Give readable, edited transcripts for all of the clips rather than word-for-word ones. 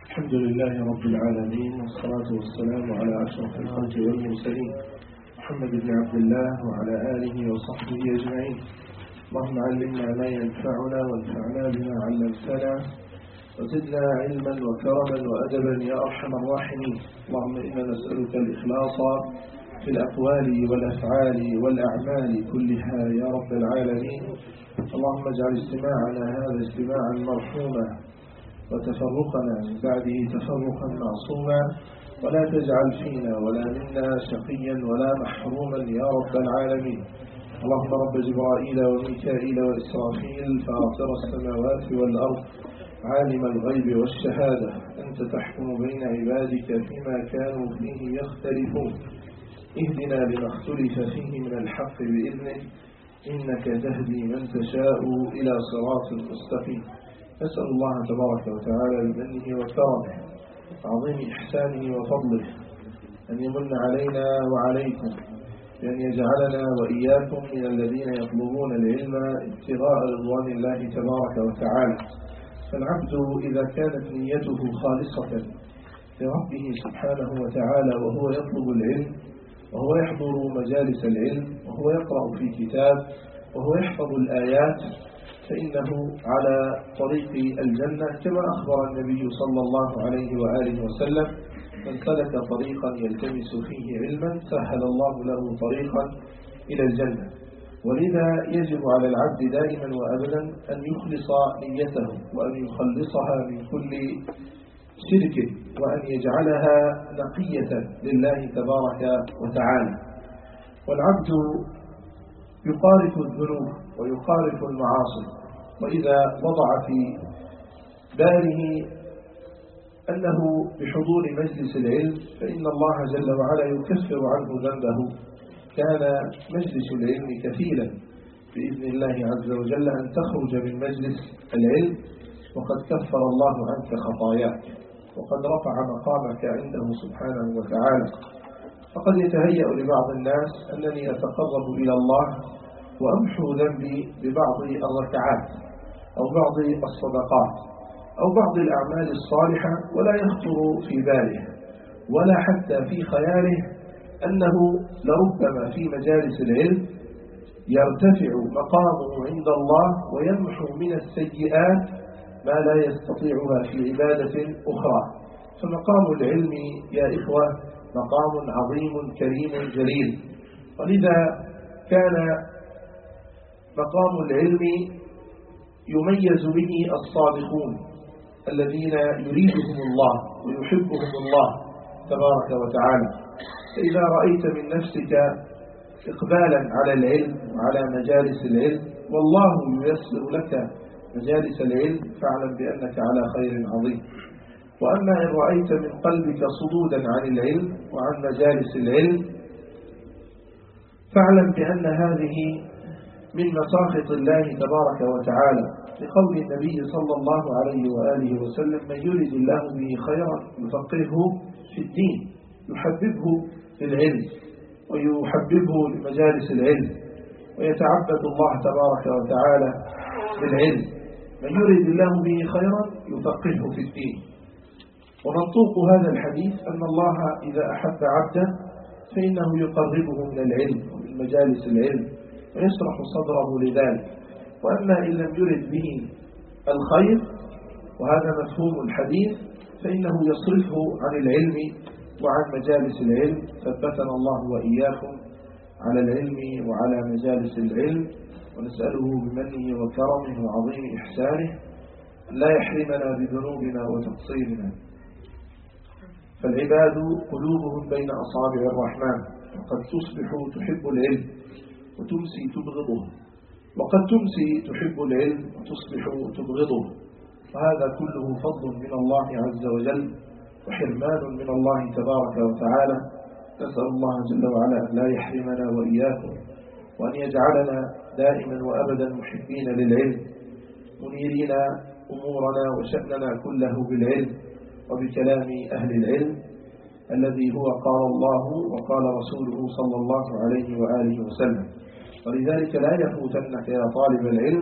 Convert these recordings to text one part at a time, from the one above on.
الحمد لله رب العالمين، والصلاة والسلام على أشرف الخلق والمرسلين محمد بن عبد الله وعلى آله وصحبه أجمعين. اللهم علمنا ما ينفعنا وانفعنا بما علمتنا وزدنا علما وكرما وأدبا يا أرحم الراحمين. اللهم إنا نسألك الإخلاص في الأقوال والأفعال والأعمال كلها يا رب العالمين. اللهم اجعل اجتماعنا هذا اجتماعا مرحوما وتفرقنا من بعده تفرقا معصوما، ولا تجعل فينا ولا منا شقيا ولا محروما يا رب العالمين. اللهم رب جبرائيل وميكائيل وإسرافيل فاطر السماوات والأرض عالم الغيب والشهادة، أنت تحكم بين عبادك فيما كانوا فيه يختلفون، اهدنا لما اختلف فيه من الحق بإذنك، إنك تهدي من تشاء إلى صراط مستقيم. نسأل الله تبارك وتعالى بمنه وكرمه عظيم إحسانه وفضله أن يمن علينا وعليكم بأن يجعلنا وإياكم من الذين يطلبون العلم ابتغاء رضوان الله تبارك وتعالى. فالعبد إذا كانت نيته خالصة لربه سبحانه وتعالى وهو يطلب العلم وهو يحضر مجالس العلم وهو يقرأ في كتاب وهو يحفظ الآيات، فإنه على طريق الجنة كما أخبر النبي صلى الله عليه وآله وسلم: من سلك طريقا يلتمس فيه علما سهل الله له طريقا إلى الجنة. ولذا يجب على العبد دائما وأبدا أن يخلص نيته وأن يخلصها من كل شرك وأن يجعلها نقية لله تبارك وتعالى. والعبد يقارف الذنوب ويقارف المعاصي، وإذا وضع في باله أنه بحضور مجلس العلم فإن الله جل وعلا يكفر عنه ذنبه، كان مجلس العلم كفيلا بإذن الله عز وجل أن تخرج من مجلس العلم وقد كفر الله عنك خطاياك وقد رفع مقامك عنده سبحانه وتعالى. فقد يتهيأ لبعض الناس أنني أتقرب إلى الله وأمحو ذنبي ببعض الركعات أو بعض الصدقات أو بعض الأعمال الصالحة، ولا يخطر في باله ولا حتى في خياله أنه لربما في مجالس العلم يرتفع مقامه عند الله ويمحو من السيئات ما لا يستطيعها في عبادة أخرى. فمقام العلم يا إخوة مقام عظيم كريم جليل، ولذا كان مقام العلم يميز به الصادقون الذين يريدهم الله ويحبهم الله تبارك وتعالى. فإذا رأيت من نفسك إقبالا على العلم وعلى مجالس العلم والله ييسر لك مجالس العلم فاعلم بأنك على خير عظيم. وأما إن رأيت من قلبك صدودا عن العلم وعن مجالس العلم فاعلم بأن هذه من مساخط الله تبارك وتعالى، لقول النبي صلى الله عليه وآله وسلم: من يريد الله به خيرا يفقهه في الدين، يحببه للعلم ويحببه لمجالس العلم ويتعبد الله تبارك وتعالى بالعلم. من يريد الله به خيرا يفقهه في الدين. ومنطوق هذا الحديث أن الله إذا أحب عبدا فإنه يقربه من العلم ومن مجالس العلم ويشرح صدره لذلك. وأما إن لم يرد به الخير وهذا مفهوم الحديث فإنه يصرفه عن العلم وعن مجالس العلم. ثبتنا الله وإياكم على العلم وعلى مجالس العلم، ونسأله بمنه وكرمه وعظيم إحسانه لا يحرمنا بذنوبنا وتقصيرنا. فالعباد قلوبهم بين أصابع الرحمن، وقد تصبح تحب العلم وتمسي تبغضه، وقد تمسي تحب العلم وتصبح تبغضه، وهذا كله فضل من الله عز وجل وحرمان من الله تبارك وتعالى. نسأل الله جل وعلا أن لا يحرمنا وإياكم، وأن يجعلنا دائما وأبدا محبين للعلم منيرين أمورنا وشأننا كله بالعلم وبكلام أهل العلم الذي هو قال الله وقال رسوله صلى الله عليه وآله وسلم. ولذلك لا يفوتنك يا طالب العلم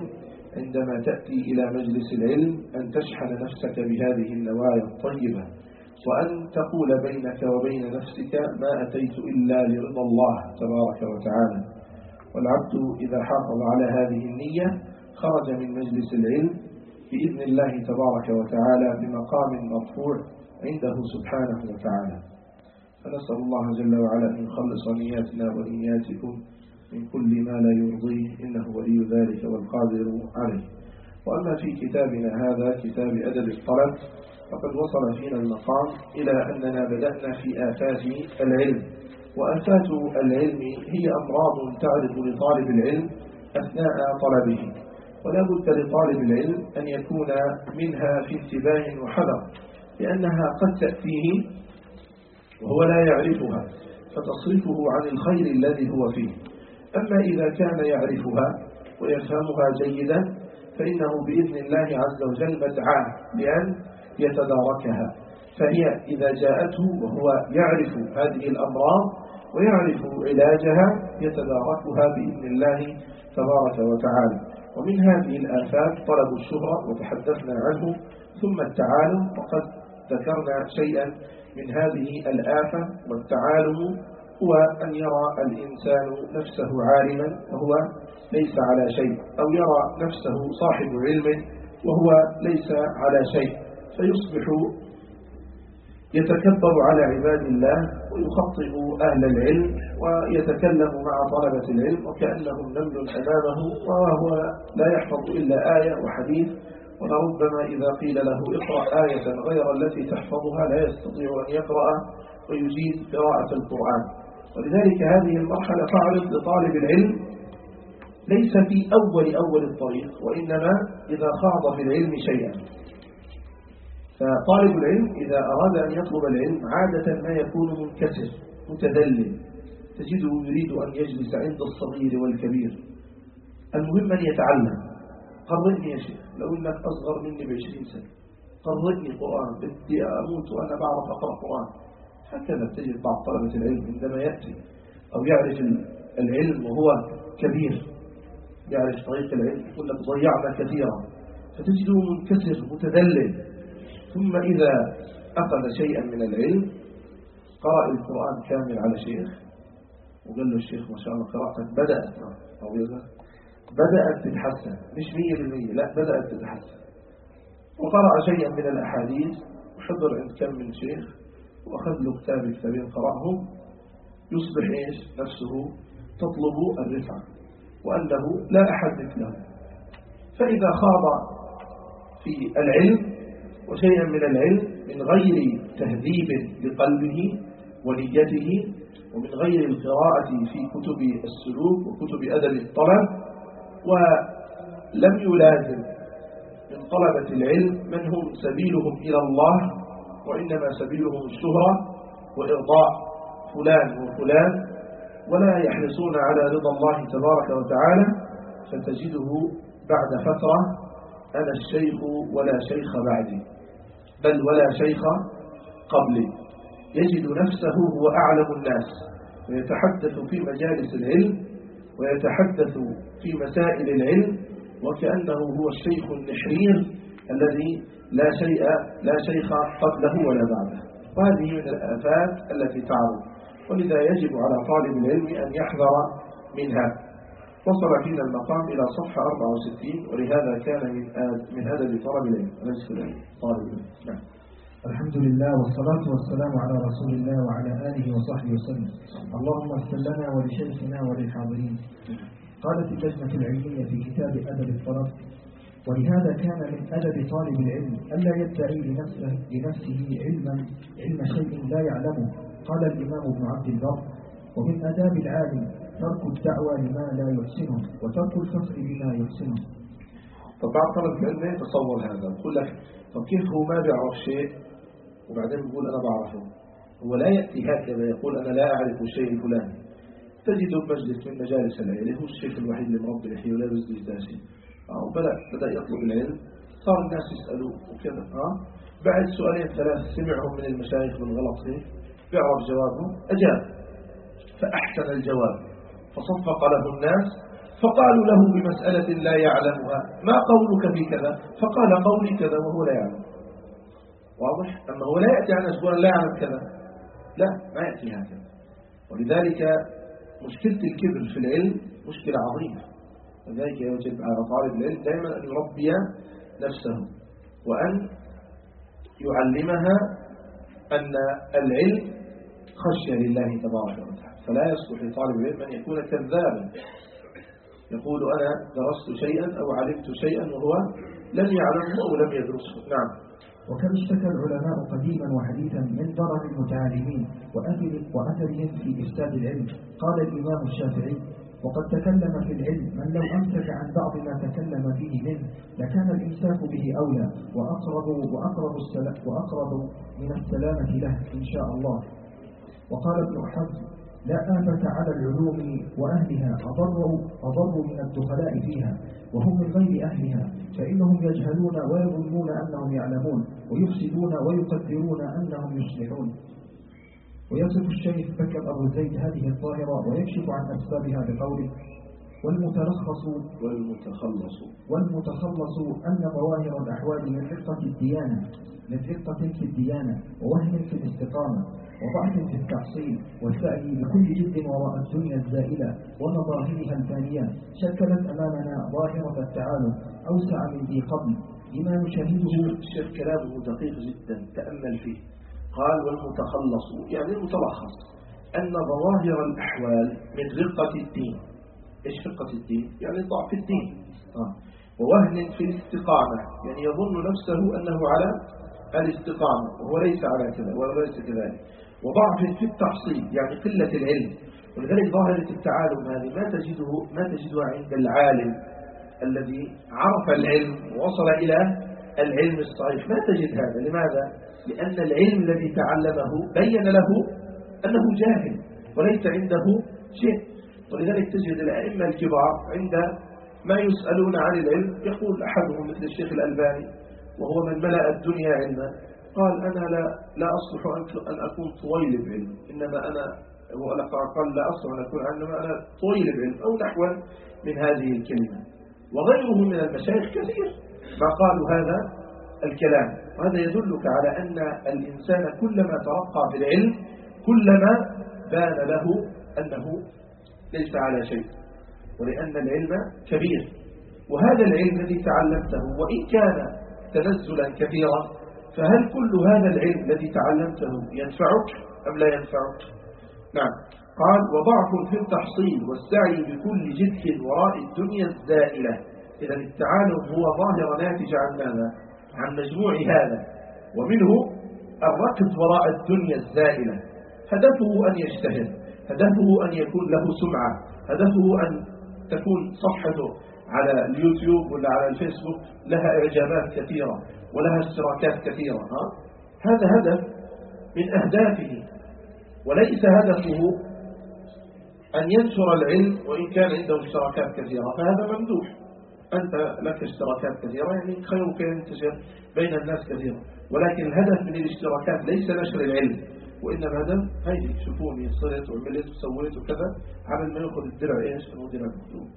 عندما تأتي إلى مجلس العلم أن تشحن نفسك بهذه النوايا الطيبة، وأن تقول بينك وبين نفسك ما أتيت إلا لرضا الله تبارك وتعالى. والعبد إذا حافظ على هذه النية خرج من مجلس العلم بإذن الله تبارك وتعالى بمقام مرفوع عنده سبحانه وتعالى. فنسأل الله جل وعلا أن يخلص نياتنا ونياتكم من كل ما لا يرضيه، إنه ولي ذلك والقادر عليه. وأما في كتابنا هذا كتاب أدب الطلب فقد وصل فينا المقام إلى أننا بدأنا في آفات العلم. وآفات العلم هي أمراض تعرض لطالب العلم أثناء طلبه، ولا بد لطالب العلم أن يكون منها في انتباه وحذر، لأنها قد تأتيه وهو لا يعرفها فتصرفه عن الخير الذي هو فيه. أما إذا كان يعرفها ويفهمها جيدا فإنه بإذن الله عز وجل مدعاه لأن يتداركها. فهي إذا جاءته وهو يعرف هذه الأمراض ويعرف علاجها يتداركها بإذن الله تبارك وتعالى. ومن هذه الآفات طلب الشهرة وتحدثنا عنه، ثم التعالم، وقد ذكرنا شيئا من هذه الآفة. والتعالم هو أن يرى الإنسان نفسه عالما وهو ليس على شيء، أو يرى نفسه صاحب علم وهو ليس على شيء، فيصبح يتكبر على عباد الله ويخطئ أهل العلم ويتكلم مع طلبة العلم وكأنهم نمل أمامه، وهو لا يحفظ إلا آية وحديث، ولربما إذا قيل له اقرأ آية غير التي تحفظها لا يستطيع أن يقرأ ويجيد قراءة القرآن. ولذلك هذه المرحلة تعرض لطالب العلم ليس في أول الطريق، وإنما إذا خاض في العلم شيئا. فطالب العلم إذا أراد أن يطلب العلم عادة ما يكون منكسر متذلل، تجده يريد أن يجلس عند الصغير والكبير. المهم أن يتعلم. قرئني يا شيخ، لو إنك أصغر مني ب20 سنة قرئني قرآن، بدي أموت وأنا بعرف أقرأ قرآن. هكذا تجد بعض طلبة العلم عندما يأتي أو يعرف العلم وهو كبير، يعرف طريق العلم، يقول لك ضيعنا كثيرا، فتجده منكسر متذلل. ثم إذا أخذ شيئا من العلم قرأ القرآن كامل على شيخ وقال له الشيخ ما شاء الله قراءتك بدأت تتحسن، مش 100%، لا بدأت تتحسن. وقرأ شيئا من الأحاديث وحضر عند كم من شيخ وأخذ له كتابين قرأهم، يصبح إيش نفسه تطلب الرفعة وأنه لا أحد مثله. فإذا خاض في العلم وشيئا من العلم من غير تهذيب لقلبه ونيته، ومن غير القراءة في كتب السلوك وكتب أدب الطلب، ولم يلازم من طلبة العلم من هم سبيلهم إلى الله، وإنما سبيلهم الشهرة وإرضاء فلان وفلان، ولا يحرصون على رضا الله تبارك وتعالى، فتجده بعد فترة أنا الشيخ ولا شيخ بعدي، بل ولا شيخ قبلي. يجد نفسه هو أعلم الناس، ويتحدث في مجالس العلم ويتحدث في مسائل العلم وكأنه هو الشيخ النحرير الذي لا شيخ قبله ولا بعده. وهذه من الآفات التي تعرض، ولذا يجب على طالب العلم أن يحذر منها. وصل فينا المقام إلى صفحة 64، ولهذا كان من أدب طلب العلم طالب العلم. نعم. الحمد لله والصلاة والسلام على رسول الله وعلى آله وصحبه وسلم. اللهم اغفر لنا ولشيخنا وللحاضرين. قالت اللجنة العلمية في كتاب أدب الطلب: ولهذا كان من أدب طالب العلم ألا يدعي لنفسه علم شيء لا يعلمه. قال الإمام ابن عبد البر: ومن آداب العالم ترك الدعوة لما لا يحسنه وترك الفخر بما يحسنه. طبعا طلب العلم يتصور هذا، يقول لك طب كيف هو ما بيعرف شيء وبعدين بيقول أنا بعرفه؟ هو لا يأتي هكذا يقول أنا لا أعرف الشيء الفلاني. تجده بمجلس من مجالس العلم هو الشيخ الوحيد اللي مربي لحيه ولا يزدي داشي، بدأ يطلب العلم، صار الناس يسألوه وكذا. بعد سؤالين ثلاث سمعهم من المشايخ بالغلط هيك، بيعرف جوابه، أجاب فأحسن الجواب فصفق له الناس، فقالوا له بمسألة لا يعلمها: ما قولك في كذا؟ فقال: قولي كذا وهو لا يعلم. واضح؟ أما هو لا يأتي عن أسبوع لا يعلم كذا، لا، ما يأتي هكذا. ولذلك مشكلة الكبر في العلم مشكلة عظيمة. لذلك يجب على طالب العلم دائما أن يربي نفسه وأن يعلمها أن العلم خشية لله تبارك وتعالى. فلا يصلح لطالب العلم أن يكون كذابا يقول أنا درست شيئا أو علمت شيئا وهو لم يعلمه أو لم يدرسه. نعم. وكم اشتكى العلماء قديما وحديثا من ضرر المتعالمين وأثرهم في إفساد العلم. قال الإمام الشافعي: وقد تكلم في العلم من لو أمسك عن بعض ما تكلم فيه منه لكان الإمساك به أولى وأقرب من السلامة له إن شاء الله. وقال ابن حزم: لا آفة على العلوم وأهلها أضر من الدخلاء فيها وهم من غير أهلها، فإنهم يجهلون ويظنون أنهم يعلمون ويفسدون ويقدرون أنهم يصلحون. ويصف الشيخ بكر أبو زيد هذه الظاهرة ويكشف عن أسبابها بقوله: والمتخلص أن ظواهر الأحوال من رقة في الديانة ووهن في الاستقامة وضعف في التحصيل والسعي بكل جد وراء الدنيا الزائلة ومظاهرها الفانية شكلت أمامنا ظاهرة التعالم أوسع من ذي قبل لما نشاهده. الشيخ كلامه دقيق جدا، تأمل فيه. قال: والمتخلص يعني المتلخص أن ظواهر الأحوال من رقة الدين. إيش رقة الدين؟ يعني ضعف الدين. ووهن في الاستقامة يعني يظن نفسه أنه على الاستقامة وهو ليس على كذا وليس كذلك. وضعف في التحصيل يعني قلة العلم. ولذلك ظاهرة التعالم هذه ما تجدها عند العالم الذي عرف العلم ووصل إلى العلم الصحيح، ما تجد هذا. لماذا؟ لأن العلم الذي تعلمه بين له أنه جاهل وليس عنده شيء. ولذلك تجد الأئمة الكبار عند ما يسألون عن العلم يقول أحدهم مثل الشيخ الألباني وهو من ملأ الدنيا علما، قال: أنا لا أصلح أن أكون طويل بعلم، إنما أنا قال لا أصلح أن أكون إنما أنا طويل بعلم أو نحو من هذه الكلمة. وغيره من المشايخ كثير ما قالوا هذا الكلام. وهذا يدلك على أن الإنسان كلما ترقى في العلم كلما بان له أنه ليس على شيء، ولأن العلم كبير. وهذا العلم الذي تعلمته وإن كان تنزلا كثيرا، فهل كل هذا العلم الذي تعلمته ينفعك أم لا ينفعك؟ نعم. قال: وضعف في التحصيل والسعي بكل جد وراء الدنيا الزائلة. إذا التعالم هو ظاهرة ناتجة عن ماذا؟ عن مجموع هذا، ومنه الركض وراء الدنيا الزائلة. هدفه أن يجتهد، هدفه أن يكون له سمعة، هدفه أن تكون صفحته على اليوتيوب ولا على الفيسبوك لها إعجابات كثيرة ولها اشتراكات كثيرة. هذا هدف من أهدافه، وليس هدفه أن ينشر العلم وإن كان عنده اشتراكات كثيرة، فهذا ممدوح. أنت لك اشتراكات كثيرة يعني خيرك ينتشر بين الناس كثيرا، ولكن الهدف من الاشتراكات ليس نشر العلم، وإنما الهدف هيدي شوفوني صرت وعملت وسويت وكذا، عمل ما يأخذ الدرع إيش؟ هو درع مكتوب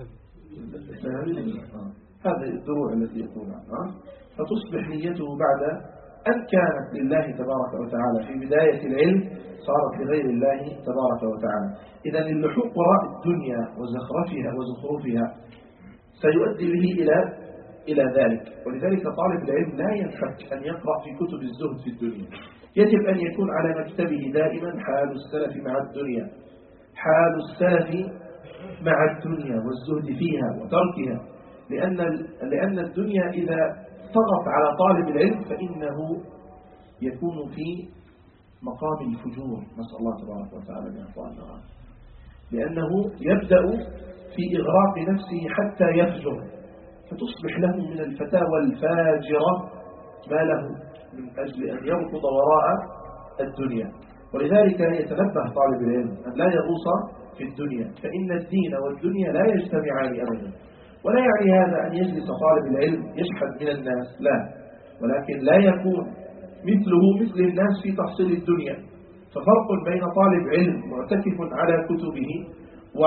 هذه الدروع التي يقول عنها. فتصبح نيته بعد أن كانت لله تبارك وتعالى في بداية العلم صارت لغير الله تبارك وتعالى. إذا اللحوق وراء الدنيا وزخرفها وزخرفها سيؤدي به إلى ذلك. ولذلك طالب العلم لا ينفك أن يقرأ في كتب الزهد في الدنيا، يجب أن يكون على مكتبه دائما حال السلف مع الدنيا، حال السلف مع الدنيا والزهد فيها وتركها، لأن الدنيا إذا طغت على طالب العلم فإنه يكون في مقام الفجور، نسأل الله تبارك وتعالى من أطاعنا، لأنه يبدأ في إغراق نفسه حتى يفجر، فتصبح له من الفتاوى الفاجرة ما له من أجل أن يركض وراء الدنيا. ولذلك يتنبه طالب العلم أن لا يغوص في الدنيا، فإن الدين والدنيا لا يجتمعان أبدا. ولا يعني هذا أن يجلس طالب العلم يشحذ من الناس، لا، ولكن لا يكون مثل الناس في تحصيل الدنيا. ففرق بين طالب علم معتكف على كتبه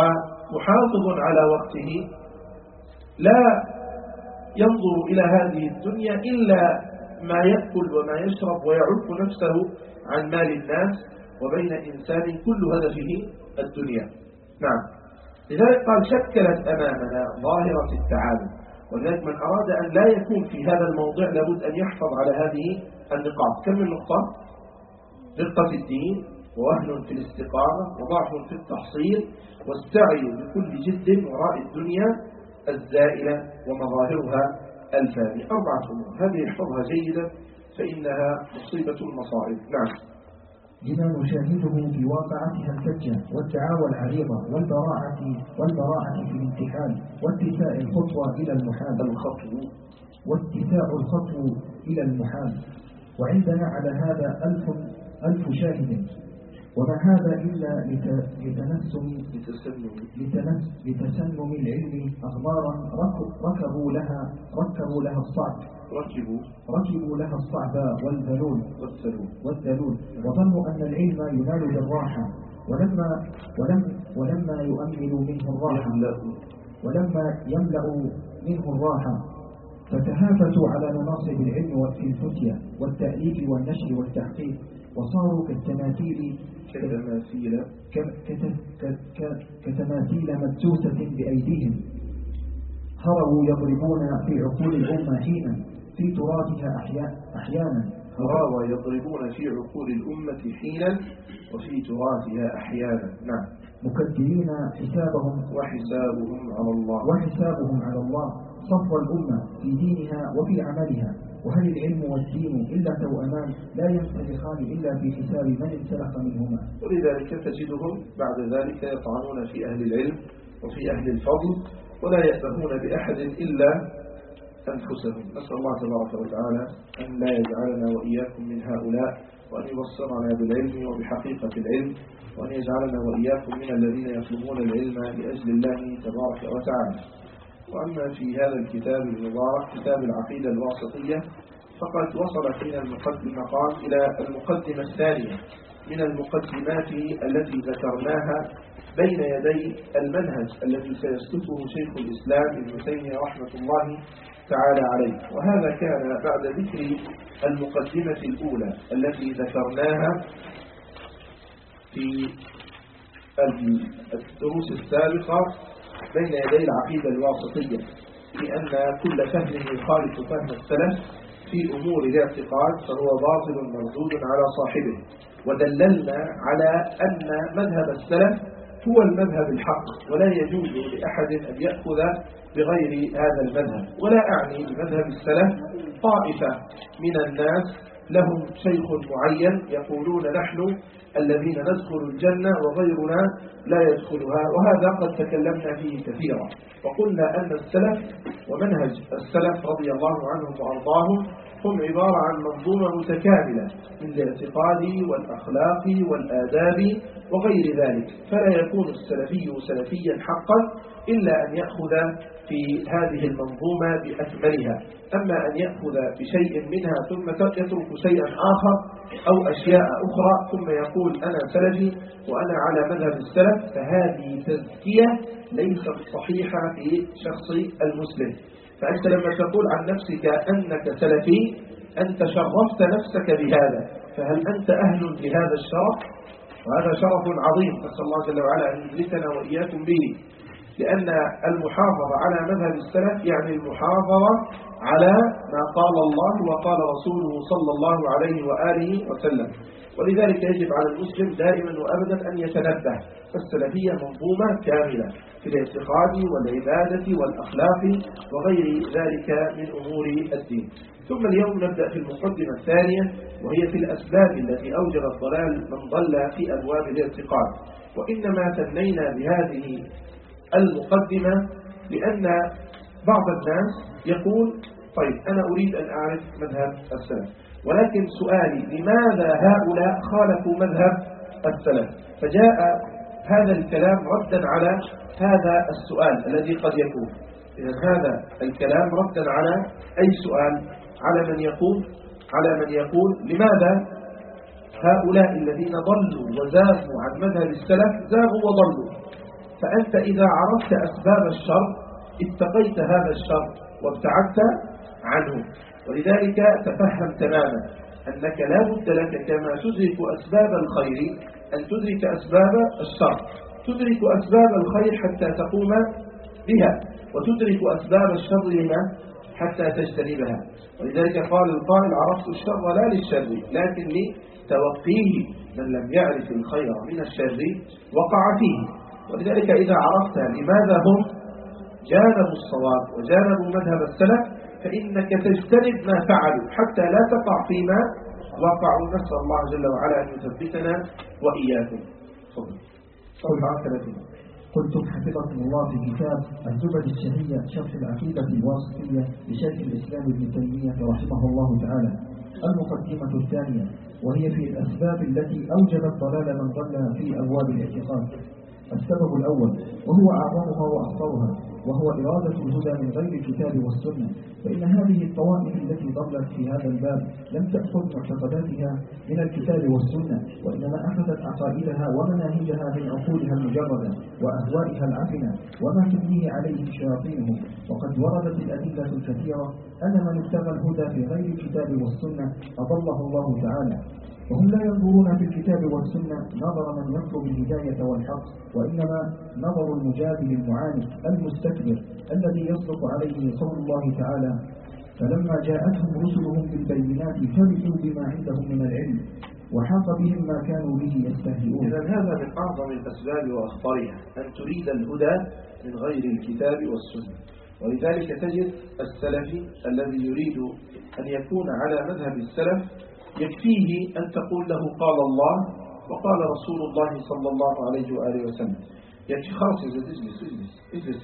محافظ على وقته لا ينظر إلى هذه الدنيا إلا ما يأكل وما يشرب ويعف نفسه عن مال الناس، وبين إنسان كل هدفه الدنيا. نعم، لذلك قال شكلت أمامنا ظاهرة التعامل. ولذلك من أراد أن لا يكون في هذا الموضع لابد أن يحفظ على هذه النقاط. كم من نقطة؟ دقة الدين، ووهن في الاستقامة، وضعف في التحصيل، والسعي بكل جد وراء الدنيا الزائلة ومظاهرها الفانية. 4 أمور هذه احفظها جيدا فإنها مصيبة المصائب. نعم. لما نشاهده في واقعتها الفجة والدعاوى العريضة والبراعة في الامتحان واتساع الخطوة إلى المحال وعندنا على هذا ألف شاهد، وما هذا إلا لتسنم العلم أغمارا ركبوا لها الصعب والذلول وظنوا أن العلم ينال بالراحة، ولما يملأ منه الراحة فتهافتوا على مناصب العلم في الفتية والتأليف والنشر والتحقيق، وصاروا كتماثيل مدسوسة بأيديهم، هروا يضربون في عقول الأمة حينا في تراثها أحيانا يضربون في عقول الأمة حينا وفي تراثها أحيانا. نعم. مكدرين وحسابهم على الله صفو الأمة في دينها وفي عملها. وهل العلم والدين إلا توأمان لا ينسلخان إلا في حساب من انسلخ منهما؟ ولذلك تجدهم بعد ذلك يطعنون في أهل العلم وفي أهل الفضل، ولا يأبهون بأحد إلا أنفسهم. نسأل الله تبارك وتعالى أن لا يجعلنا وإياكم من هؤلاء، وأن يبصرنا بالعلم وبحقيقة العلم، وأن يجعلنا وإياكم من الذين يطلبون العلم لأجل الله تبارك وتعالى. وأما في هذا الكتاب المبارك كتاب العقيدة الواسطية فقد وصل فينا المقدمة قال إلى المقدمة الثانية من المقدمات التي ذكرناها بين يدي المنهج الذي سيسلكه شيخ الإسلام ابن تيمية رحمة الله تعالى عليه. وهذا كان بعد ذكر المقدمة الأولى التي ذكرناها في الدروس السابقة بين يدي العقيدة الواسطية، بأن كل فهم يخالف فهم السلف في أمور الاعتقاد فهو باطل مردود على صاحبه. ودللنا على أن مذهب السلف هو المذهب الحق، ولا يجوز لأحد أن يأخذ بغير هذا المذهب. ولا أعني بمذهب السلف طائفة من الناس لهم شيخ معين يقولون نحن الذين ندخل الجنة وغيرنا لا يدخلها، وهذا قد تكلمنا فيه كثيرا. وقلنا أن السلف ومنهج السلف رضي الله عنهم وأرضاهم هم عبارة عن منظومة متكاملة من الاعتقاد والأخلاق والآداب وغير ذلك، فلا يكون السلفي سلفيا حقا إلا أن يأخذ في هذه المنظومة بأكملها. أما أن يأخذ بشيء منها ثم يترك شيئا آخر أو أشياء أخرى ثم يقول أنا سلفي وأنا على مذهب السلف، فهذه تزكية ليست صحيحة في شخص المسلم. فأنت لما تقول عن نفسك أنك سلفي أنت شرفت نفسك بهذا، فهل أنت أهل لهذا الشرف؟ وهذا شرف عظيم نسأل الله جل وعلا أن يجلسنا وإياكم به، لأن المحافظة على مذهب السلف يعني المحافظة على ما قال الله وقال رسوله صلى الله عليه وآله وسلم. ولذلك يجب على المسلم دائما وأبدا أن يتنبه، فالسلفية منظومة كاملة في الاعتقاد والعبادة والأخلاق وغير ذلك من أمور الدين. ثم اليوم نبدأ في المقدمة الثانية، وهي في الأسباب التي أوجبت ضلال من ضل في أبواب الاعتقاد. وإنما ثنينا بهذه المقدمة لأن بعض الناس يقول طيب أنا أريد أن أعرف مذهب السلف، ولكن سؤالي لماذا هؤلاء خالفوا مذهب السلف؟ فجاء هذا الكلام ردا على هذا السؤال الذي قد يكون. إذن هذا الكلام ردا على أي سؤال؟ على من يقول لماذا هؤلاء الذين ضلوا وزاغوا عن مذهب السلف زاغوا وضلوا؟ فأنت إذا عرفت أسباب الشر اتقيت هذا الشر وابتعدت عنه. ولذلك تفهم تماما أنك لا بد لك كما تدرك أسباب الخير أن تدرك أسباب الشر، تدرك أسباب الخير حتى تقوم بها، وتدرك أسباب الشر لما حتى تجتنبها. ولذلك قال القائل: عرفت الشر لا للشر لكن لتوقيه، من لم يعرف الخير من الشر وقع فيه. ولذلك إذا عرفت لماذا هم جانبوا الصواب وجانبوا مذهب السلف فإنك تجتنب ما فعلوا حتى لا تقع فيما وقعوا. نسأل الله جل وعلا أن يثبتنا وإياكم. صفحة 30. قلتم حفظكم الله في كتاب الزبد الشهية شرح العقيدة الواسطية لشيخ الإسلام ابن تيمية رحمه الله تعالى المقدمة الثانية، وهي في الأسباب التي أوجبت ضلال من ضل في أبواب الاعتقاد. السبب الأول وهو أعظمها وأخطرها، وهو إرادة الهدى من غير الكتاب والسنة، فإن هذه الطوائف التي ضلت في هذا الباب لم تأخذ معتقداتها من الكتاب والسنة، وإنما أخذت عقائدها ومناهجها من عقولها المجردة وأهوائها العفنة وما تبنيه عليه شياطينهم. وقد وردت الأدلة الكثيرة أن من ابتغى الهدى في غير الكتاب والسنة أضله الله تعالى، وهم لا ينظرون في الكتاب والسنة نظر من يطلب الهداية والحق، وإنما نظر المجادل المعاند المستكبر الذي يصدق عليه قول الله تعالى: فلما جاءتهم رسلهم بالبينات فرحوا بما عندهم من العلم وحاق بهم ما كانوا به يستهزئون. إذن هذا من أعظم الأسباب وأخطرها أن تريد الهدى من غير الكتاب والسنة. ولذلك تجد السلفي الذي يريد أن يكون على مذهب السلف يكفيه أن تقول له قال الله وقال رسول الله صلى الله عليه وآله وسلم. يكفي خلاص اجلس.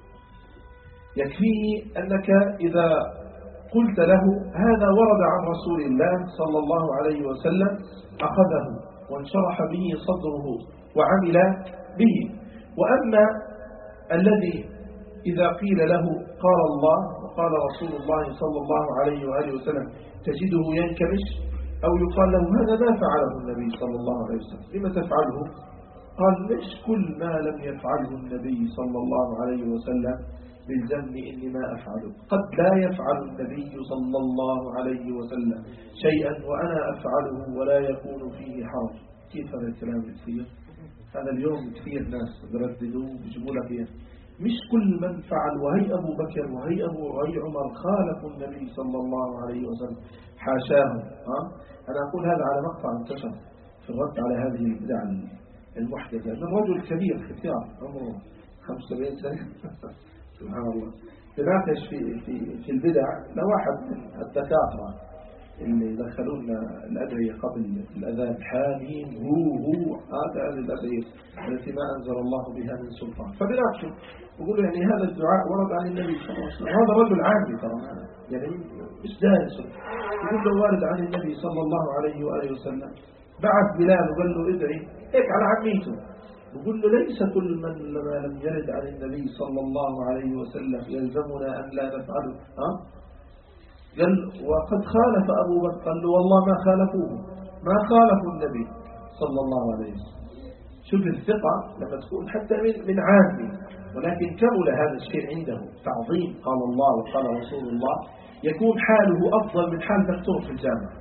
يكفيه أنك إذا قلت له هذا ورد عن رسول الله صلى الله عليه وسلم أخذه وانشرح به صدره وعمل به. وأما الذي إذا قيل له قال الله وقال رسول الله صلى الله عليه وآله وسلم تجده ينكمش، أو يقال له هذا ما فعله النبي صلى الله عليه وسلم لما تفعله؟ قال مش كل ما لم يفعله النبي صلى الله عليه وسلم بالذم إني ما أفعله. قد لا يفعل النبي صلى الله عليه وسلم شيئا وأنا أفعله ولا يكون فيه حرج. كيف هذا الكلام كثير؟ هذا اليوم كثير ناس يرددوا ويجيبوا لك مش كل من فعل، وهي أبو بكر وهي عمر خالفوا النبي صلى الله عليه وسلم حاشاه. أنا أقول هذا على مقطع انتشر في الرد على هذه البدع المحدثة من رجل كبير ختيار عمره 75 سنة سبحان الله تناقش في البدع لواحد من الدكاترة اللي دخلونا الأدعية قبل الأذان حاميم هو هذه الأدعية التي ما أنزل الله بها من سلطان. فبناقشه وقولوا يعني هذا الدعاء ورد عن النبي صلى الله عليه وسلم. هذا رجل عامي ترى يعني مش دارس، يقول له وارد عن النبي صلى الله عليه وآله وسلم. بعث بلال وقال له ادعي هيك على عميته، يقول له ليس كل من لم يرد عن النبي صلى الله عليه وسلم يلزمنا أن لا نفعله. قال وقد خالف أبو بكر، قال له والله ما خالفوه، ما خالفوا النبي صلى الله عليه وسلم. شوف الثقة لما تكون حتى من عامي ولكن كمل هذا الشيء عنده تعظيم قال الله وقال رسول الله، يكون حاله أفضل من حال دكتور في الجامعة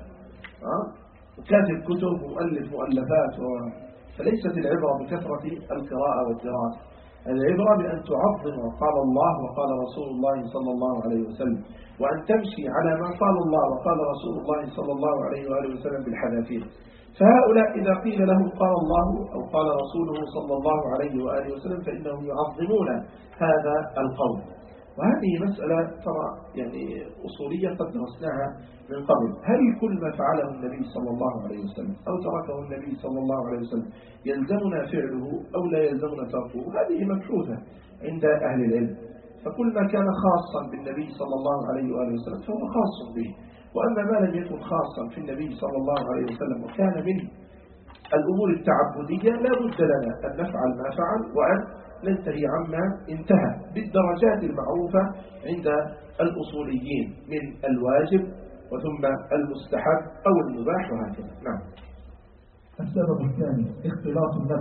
وكاتب كتب ومؤلف مؤلفات فليست العبرة بكثرة القراءة والدراسة، العبرة بأن تعظم قال الله وقال رسول الله صلى الله عليه وسلم، وأن تمشي على ما قال الله وقال رسول الله صلى الله عليه وآله وسلم بالحذافير. فهؤلاء إذا قيل لهم قال الله أو قال رسوله صلى الله عليه وآله وسلم فإنهم يعظمون هذا القول. وهذه مسألة ترى يعني أصولية قد درسناها من قبل. هل كل ما فعله النبي صلى الله عليه وسلم أو تركه النبي صلى الله عليه وسلم يلزمنا فعله أو لا يلزمنا تركه؟ هذه مبحوثة عند أهل العلم. فكل ما كان خاصا بالنبي صلى الله عليه وآله وسلم فهو خاص به، وأما ما لم يكن خاصا في النبي صلى الله عليه وسلم وكان من الأمور التعبدية لا بد لنا أن نفعل ما فعل وأن ننتهي عما انتهى بالدرجات المعروفة عند الأصوليين من الواجب وثم المستحب أو المباح وهكذا. نعم. السبب الثاني اختلاط النفس،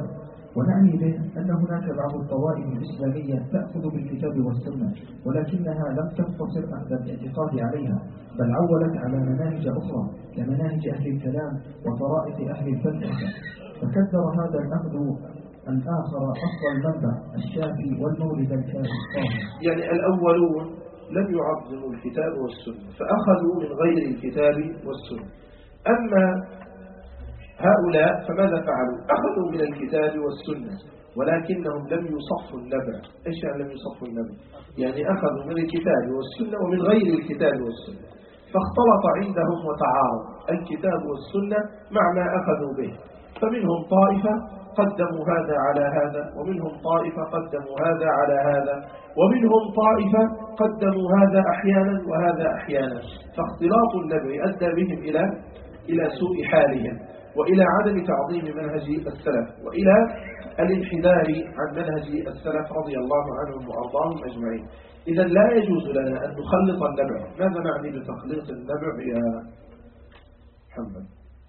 ونعني به أن هناك بعض الطوائف الإسلامية تأخذ بالكتاب والسنة، ولكنها لم تقتصر أخذ الاعتقاد عليها، بل عولت على مناهج أخرى كمناهج أهل الكلام وطرائق أهل الفلسفة، فكدر هذا الأخذ الآخر أصل المنبع الشافي والمولد الكافي. يعني الأولون لم يعظموا الكتاب والسنة فأخذوا من غير الكتاب والسنة. أما هؤلاء فماذا فعلوا؟ أخذوا من الكتاب والسنة ولكنهم لم يصفوا النبع. إيش يعني لم يصفوا النبع؟ يعني أخذوا من الكتاب والسنة ومن غير الكتاب والسنة، فاختلط عندهم وتعارض الكتاب والسنة مع ما أخذوا به، فمنهم طائفة قدموا هذا على هذا، ومنهم طائفة قدموا هذا على هذا، ومنهم طائفة قدموا هذا أحيانا وهذا أحيانا، فاختلاط النبع أدى بهم إلى سوء حالهم وإلى عدم تعظيم منهج السلف وإلى الانحدار عن منهج السلف رضي الله عنهم وأرضاهم أجمعين. إذا لا يجوز لنا أن نخلط النبع. ماذا نعني بتخليط النبع يا محمد؟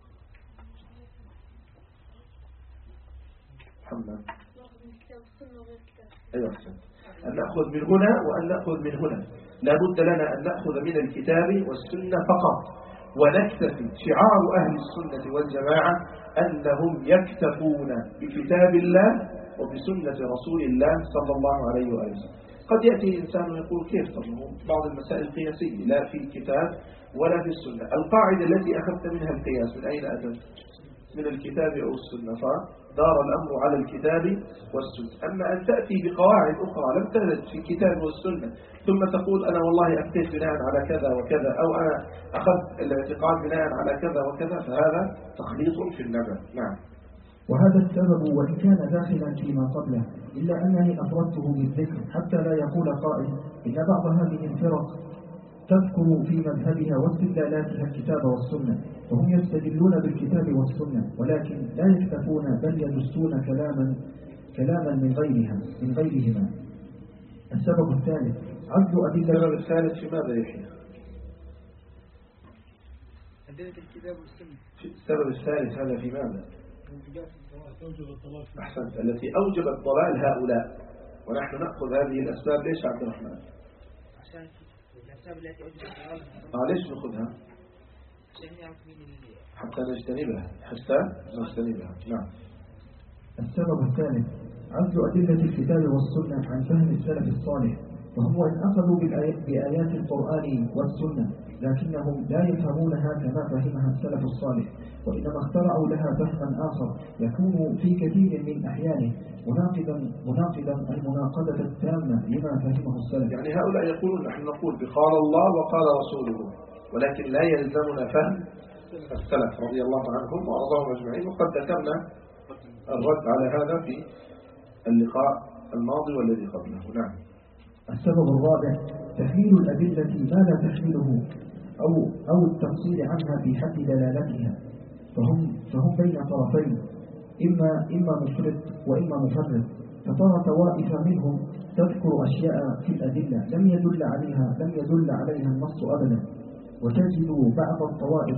أيوة، أن نأخذ من هنا وأن نأخذ من هنا. لا بد لنا أن نأخذ من الكتاب والسنة فقط ونكتفي. شعار أهل السنة والجماعة أنهم يكتفون بكتاب الله وبسنة رسول الله صلى الله عليه وآله. قد يأتي إنسان ويقول كيف تظنه بعض المسائل القياسية لا في الكتاب ولا في السنة. القاعدة التي أخذت منها القياس من أين أتت؟ من الكتاب أو السنة، فدار الأمر على الكتاب والسنة. أما أن تأتي بقواعد أخرى لم ترد في الكتاب والسنة ثم تقول أنا والله أفتيت بناء على كذا وكذا، أو أنا أخذت الاعتقاد بناء على كذا وكذا، فهذا تخليط في النبع. نعم. وهذا السبب وإن كان داخلا فيما قبله، إلا أنني أفردته بالذكر حتى لا يقول قائل إن بعض هذه الفرق تذكر في مذهبها واستدلالاتها الكتاب والسنة، وهم يستدلون بالكتاب والسنة ولكن لا يكتفون بل يدسون كلاما من غيرهما. السبب الثالث عد أدلة. السبب الثالث في ماذا يحيى؟ أدلة الكتاب والسنة. السبب الثالث هذا في ماذا؟ أحسنت، التي أوجبت ضلال هؤلاء، ونحن نأخذ هذه الأسباب. ليش عبد الرحمن؟ عشان الأسباب التي أوجبت ضلال. ليش نأخذها؟ حتى نجتنبها. نعم. السبب الثالث عزل أدلة الكتاب والسنة عن فهم السلف الصالح، وهم إن أخذوا بآيات القرآن والسنة لكنهم لا يفهمونها كما فهمها السلف الصالح، وإنما اخترعوا لها فهما آخر يكون في كثير من أحيانه مناقضا المناقضة التامة لما فهمه السلف. يعني هؤلاء يقولون نحن نقول بقال الله وقال رسوله، ولكن لا يلزمنا فهم السلف رضي الله عنهم وأرضاهم أجمعين، وقد ذكرنا الرد على هذا في اللقاء الماضي والذي قبله. نعم. السبب الرابع تحميل الأدلة ما لا تحمله أو التفصيل عنها في حد دلالتها، فهم بين طرفين، إما مفرط وإما مفرط، فترى طوائف منهم تذكر أشياء في الأدلة لم يدل عليها النص أبدا، وتجد بعض الطوائف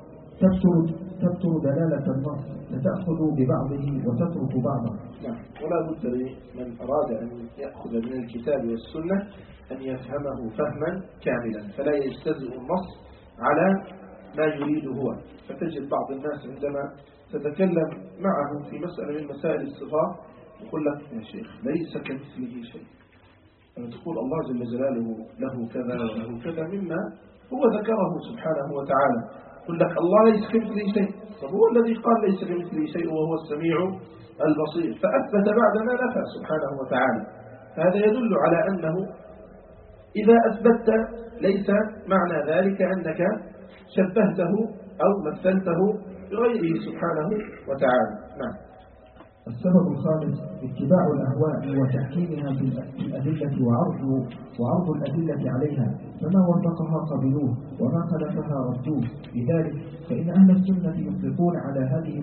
تبطل دلالة النص فتأخذ ببعضه وتترك بعضه. نعم. ولا بد لمن أراد أن يأخذ من الكتاب والسنة أن يفهمه فهما كاملا، فلا يجتزئ النص على ما يريد هو. فتجد بعض الناس عندما تتكلم معه في مسألة من مسائل الصفات يقول لك يا شيخ ليس كمثله شيء، تقول الله جل جلاله له كذا وله كذا مما هو ذكره سبحانه وتعالى، يقول لك الله ليس كمثله شيء، فهو الذي قال ليس كمثله شيء وهو السميع البصير، فأثبت بعد ما نفى سبحانه وتعالى. فهذا يدل على أنه إذا أثبت ليس معنى ذلك أنك شبهته أو مثلته بغيره سبحانه وتعالى. نعم. السبب الخامس اتباع الأهواء وتحكيمها في الأدلة وعرض الأدلة عليها، فما وفقها قبلوه وما خلفها ردوه. لذلك فإن أهل السنة يطلقون على هذه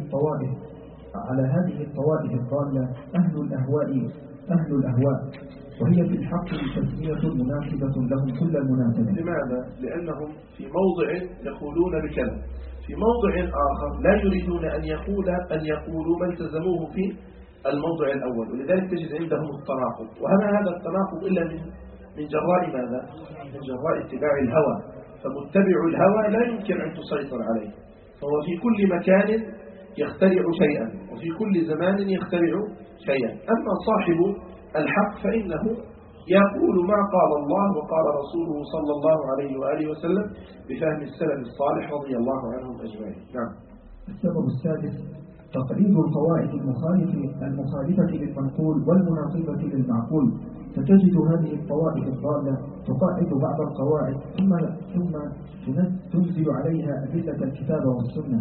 الطوائف الضالة أهل الأهواء، وهي في الحق تسمية مناسبة لهم كل المناسبة. لماذا؟ لأنهم في موضع يقولون بكذا، في موضع آخر لا يريدون أن يقولوا ما التزموه في الموضع الأول، ولذلك تجد عندهم التناقض. وهذا التناقض إلا من جراء ماذا؟ من جراء اتباع الهوى. فمتبع الهوى لا يمكن أن تسيطر عليه، فهو في كل مكان يخترع شيئا، وفي كل زمان يخترع شيئا. أما صاحب الحق فإنه يقول ما قال الله وقال رسوله صلى الله عليه وآله وسلم بفهم السلف الصالح رضي الله عنهم أجمعين. نعم. السبب السادس تقليد القواعد المخالفة للمنقول والمناقضة للمعقول. فتجد هذه الطوائف الضالة تقاعد بعض القواعد ثم تنزل عليها أدلة الكتاب والسنة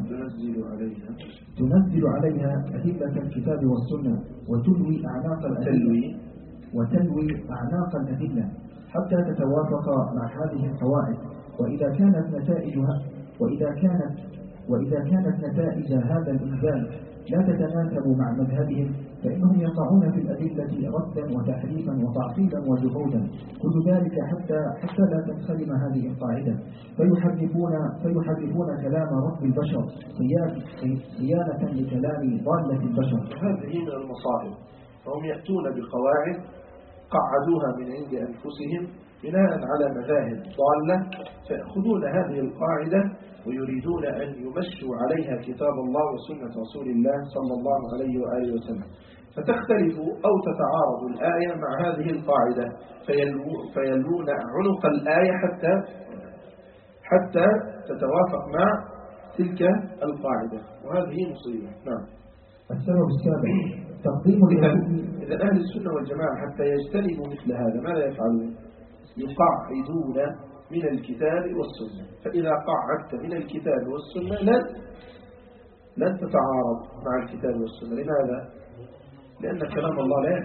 وتلوي أعناق الأدلة حتى تتوافق مع هذه القواعد. وإذا كانت نتائج هذا الإنزال لا تتناسب مع مذهبهم فإنهم يقعون في الأدلة ردا وتحريفا وتعطيلا وجحودا، كل ذلك حتى لا تنسلم هذه القاعدة، فيحرفون كلام رب البشر صيانة لكلام ضالة البشر. هذه من المصائب، فهم يأتون بقواعد قعدوها من عند أنفسهم بناء على مذاهب ضالة، فيأخذون هذه القاعدة ويريدون أن يمشوا عليها كتاب الله وسنة رسول الله صلى الله عليه وآله وسلم، فتختلف أو تتعارض الآية مع هذه القاعدة، فيلوون عنق الآية حتى تتوافق مع تلك القاعدة، وهذه مصيبة. نعم. السبب السابع تقديم إذا أهل السنة والجماعة حتى يجتنبوا مثل هذا ماذا يفعلون؟ يقعدون من الكتاب والسنة. فإذا قعدت من الكتاب والسنة لن تتعارض مع الكتاب والسنة. لماذا؟ لأن كلام الله لا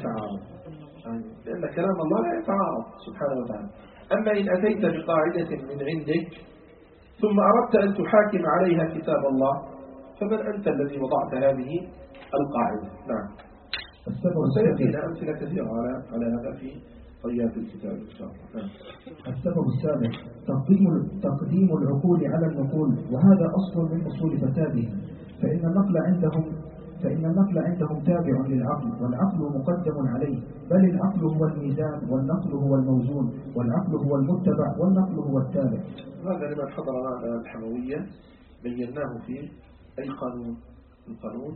يتعارض سبحانه وتعالى. أما إن أتيت بقاعدة من عندك ثم أردت أن تحاكم عليها كتاب الله فمن أنت الذي وضعت هذه القاعدة؟ نعم. وسيأتينا أمثلة كثيرة على هذا في طيات الكتاب إن شاء الله. نعم. السبب السابع تقديم العقول على النقول، وهذا أصل من أصول فسادهم، فإن النقل عندهم تابع للعقل، والعقل مقدم عليه، بل العقل هو الميزان والنقل هو الموزون، والعقل هو المتبع والنقل هو التابع. هذا لمن حضر معنا الحموية بيناه في أي القانون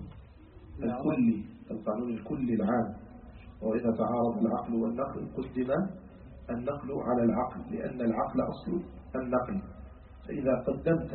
الكلي العام. وإذا تعارض العقل والنقل قدم النقل على العقل، لأن العقل أصل النقل. فإذا قدمت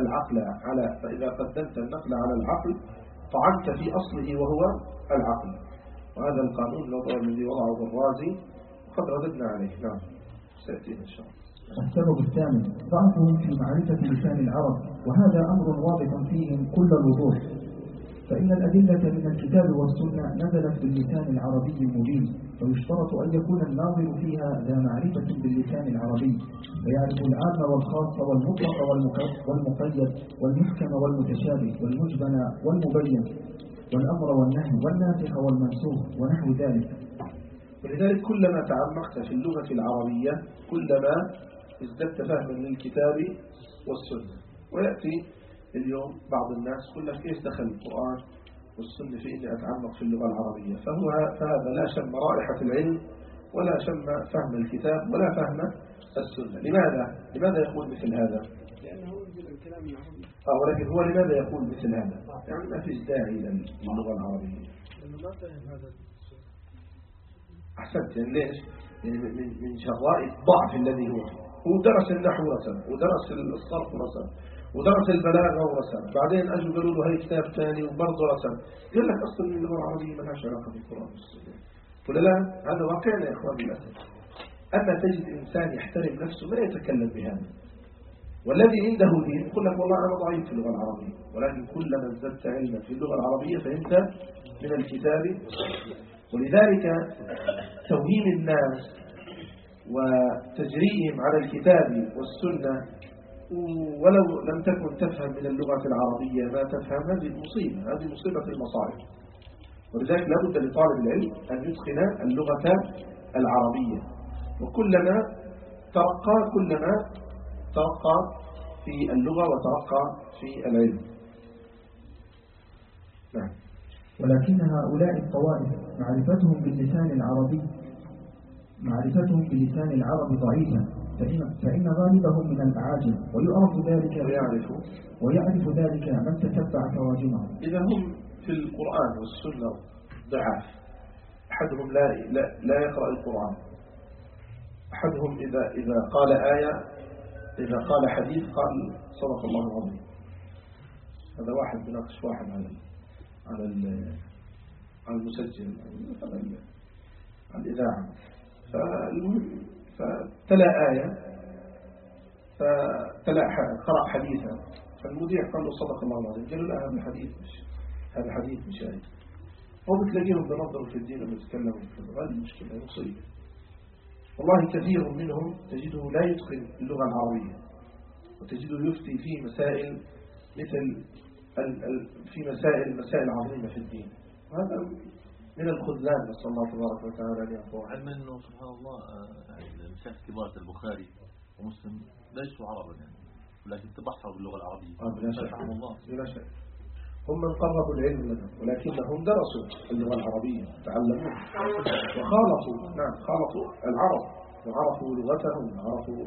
النقل على العقل طعنت في أصله وهو العقل. وهذا القانون الذي وضعه الرازي وقد رددنا عليه. نعم. سيأتينا إن شاء الله. السبب الثامن ضعفهم في معرفة لسان العرب، وهذا أمر واضح فيهم كل الوضوح، فإن الأدلة من الكتاب والسنة نزلت باللسان العربي المبين، ويشترط أن يكون الناظر فيها ذا معرفة باللسان العربي، فيعرف العام والخاص والمطلق والمقيد والمحكم والمتشابه والمجمل والمبين والأمر والنهي والناسخ والمنسوخ ونحو ذلك. ولذلك كلما تعمقت في اللغة العربية كلما ازددت فهما للكتاب والسنة. ويأتي اليوم بعض الناس يقول لك كيف دخل القرآن والسنة في إني أتعمق في اللغة العربية؟ فهذا لا شم رائحة العلم ولا شم فهم الكتاب ولا فهم السنة. لماذا يقول مثل هذا؟ لأنه ينزل الكلام العربي. ولكن هو لماذا يقول مثل هذا؟ يعني ما فيش داعي للغة العربية. لأنه ما فهم هذا. أحسنت. يعني ليش؟ يعني من شراء الضعف الذي هو درس النحو رسم، ودرس الصرف رسم، ودرس البلاغة ورسم، بعدين أجوا قالوا له هاي كتاب ثاني وبرضه رسم. يقول لك أصلا اللغة العربية ما لهاش علاقة بالقرآن والسنة. ولا لا؟ هذا واقعنا يا إخوان للأسف. أما تجد إنسان يحترم نفسه ما يتكلم بهذا، والذي عنده دين يقول لك والله أنا ضعيف في اللغة العربية، ولكن كلما ازددت علما في اللغة العربية فأنت من الكتاب. ولذلك توهيم الناس وتجريئهم على الكتاب والسنة ولو لم تكن تفهم من اللغة العربية ما تفهم، هذه مصيبة المصائب. ولذلك لابد لطالب العلم أن يتقن اللغة العربية، وكلما ترقى في اللغة وترقى في العلم. نعم. ولكن هؤلاء الطوائف معرفتهم باللسان العربي ضعيفة، فإن غالبهم من الأعاجم، ويعرف ذلك من تتبع تراجمهم. إذا هم في القرآن والسنة ضعاف، أحدهم لا يقرأ القرآن، أحدهم إذا قال آية، إذا قال حديث قال صدق الله العظيم. هذا واحد بناقش واحد على المسجل على الإذاعة، فتلا آية، قرأ حديثا، فالمذيع قال له صدق الله العظيم، قال له لا، هذا حديث مش آية. هو بتلاقيهم بنظروا في الدين ويتكلموا في هذه المشكلة مصيبة. والله كثير منهم تجده لا يتقن اللغة العربية، وتجده يفتي في مسائل مثل مسائل عظيمة في الدين، وهذا من الخذلان. نسأل الله تبارك وتعالى أن يعفو عنه. علما أنه سبحان الله المشايخ كبار البخاري ومسلم ليسوا عربا يعني، ولكن تبحروا باللغة العربية. بلا شك هم من قربوا العلم لنا، ولكنهم درسوا اللغة العربية، تعلموها خالطوا العرب، وعرفوا لغتهم، وعرفوا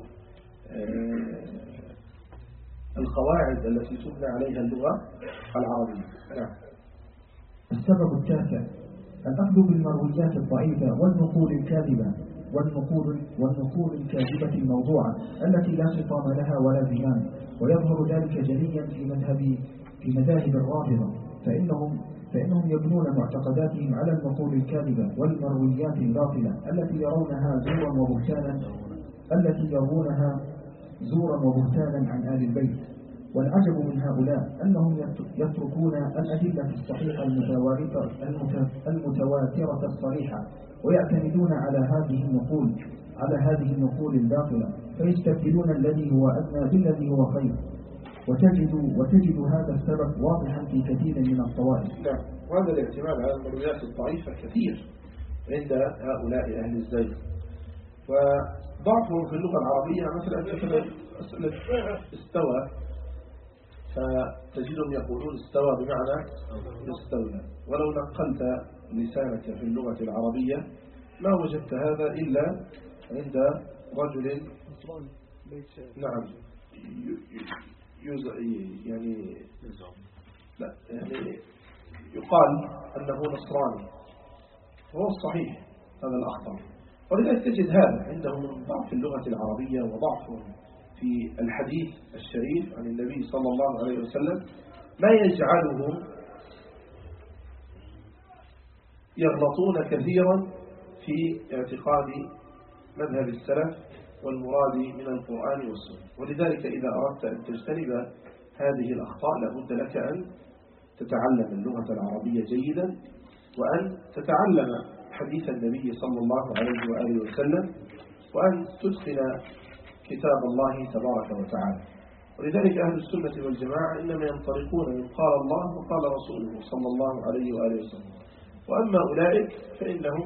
القواعد التي تبنى عليها اللغة العربية. السبب التاسع: الأخذ بالمرويات الضعيفة والنقول الكاذبة والنقول الكاذبة الموضوعة التي لا سلطان لها ولا زمان، ويظهر ذلك جليا في مذاهب الرافضة، فإنهم يبنون معتقداتهم على النقول الكاذبة والمرويات الباطلة التي يرونها زورا وبهتانا عن آل البيت. والعجب من هؤلاء أنهم يتركون الأدلة الصحيحة المتواترة الصريحة، ويعتمدون على هذه النقول الباطلة، فيستبدلون الذي هو أدنى بالذي هو خير. وتجد هذا السبب واضحا في كثير من الطوائف. نعم، وهذا الاعتماد على المرويات الضعيفة كثير عند هؤلاء أهل الزيغ. وضعفهم في اللغة العربية مثلا مسألة استوى، فتجدهم يقولون استوى بمعنى استولى، ولو نقلت لسانك في اللغة العربية ما وجدت هذا إلا عند رجل نعم يعني يقال أنه نصراني، وهو الصحيح هذا الأخطر. ولذلك تجد هذا عندهم من ضعف اللغة العربية وضعفهم في الحديث الشريف عن النبي صلى الله عليه وسلم ما يجعلهم يغلطون كثيرا في اعتقاد مذهب السلف والمراد من القرآن والسنة. ولذلك إذا أردت أن تجتنب هذه الأخطاء لابد لك أن تتعلم اللغة العربية جيدا، وأن تتعلم حديث النبي صلى الله عليه وآله وسلم، وأن تدخل كتاب الله تبارك وتعالى. ولذلك أهل السنة والجماعة إنما ينطلقون من قال الله وقال رسوله صلى الله عليه وآله وسلم. وأما أولئك فإنهم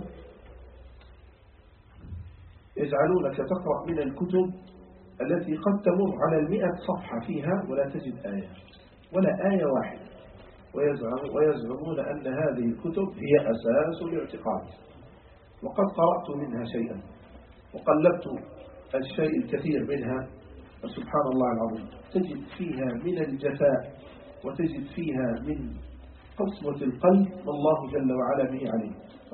يجعلونك تقرأ من الكتب التي قد تمر على 100 صفحة فيها ولا تجد آية ولا آية واحدة، ويزعمون أن هذه الكتب هي أساس الاعتقاد. وقد قرأت منها شيئا وقلبت الشيء الكثير منها، وسبحان الله العظيم تجد فيها من الجفاء، وتجد فيها من قسوة القلب والله جل وعلا به عليه.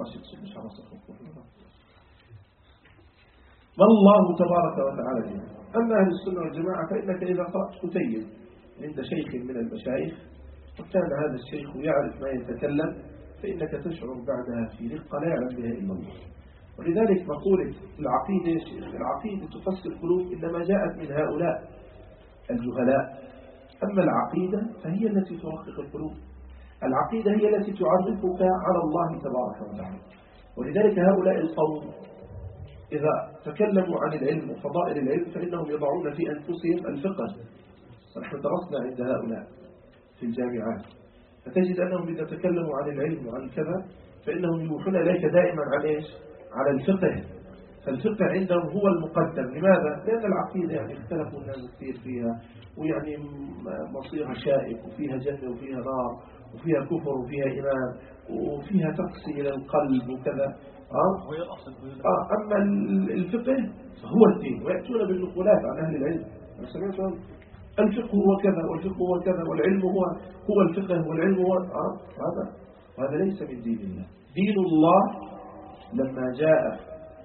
ما الله تبارك وتعالى به. أما أهل السنة والجماعة فإنك إذا قرأت كتيب عند شيخ من المشايخ وكان هذا الشيخ يعرف ما يتكلم، فإنك تشعر بعدها في رقة لا يعلم بها إلا الله. ولذلك مقولة العقيدة تفسر القلوب إنما جاءت من هؤلاء الجهلاء. أما العقيدة فهي التي ترقق القلوب، العقيدة هي التي تعرفك على الله تبارك وتعالى. ولذلك هؤلاء القوم إذا تكلموا عن العلم وفضائل العلم فإنهم يضعون في أنفسهم الفقه. ونحن درسنا عند هؤلاء في الجامعات، فتجد أنهم إذا تكلموا عن العلم وعن كذا فإنهم يوحون إليك دائما عن إيش؟ على الفقه. فالفقه عندهم هو المقدم. لماذا؟ لأن العقيدة يعني اختلفوا الناس كثير فيها، ويعني مصيرها شائك، وفيها جنة وفيها نار، وفيها كفر وفيها إيمان وفيها تقسي إلى القلب وكذا. أما الفقه هو الدين، ويأتون بالنقولات عن أهل العلم. سمعت الفقه هو كذا والفقه هو كذا والعلم هو الفقه والعلم هو هذا ليس من دين الله. دين الله لما جاء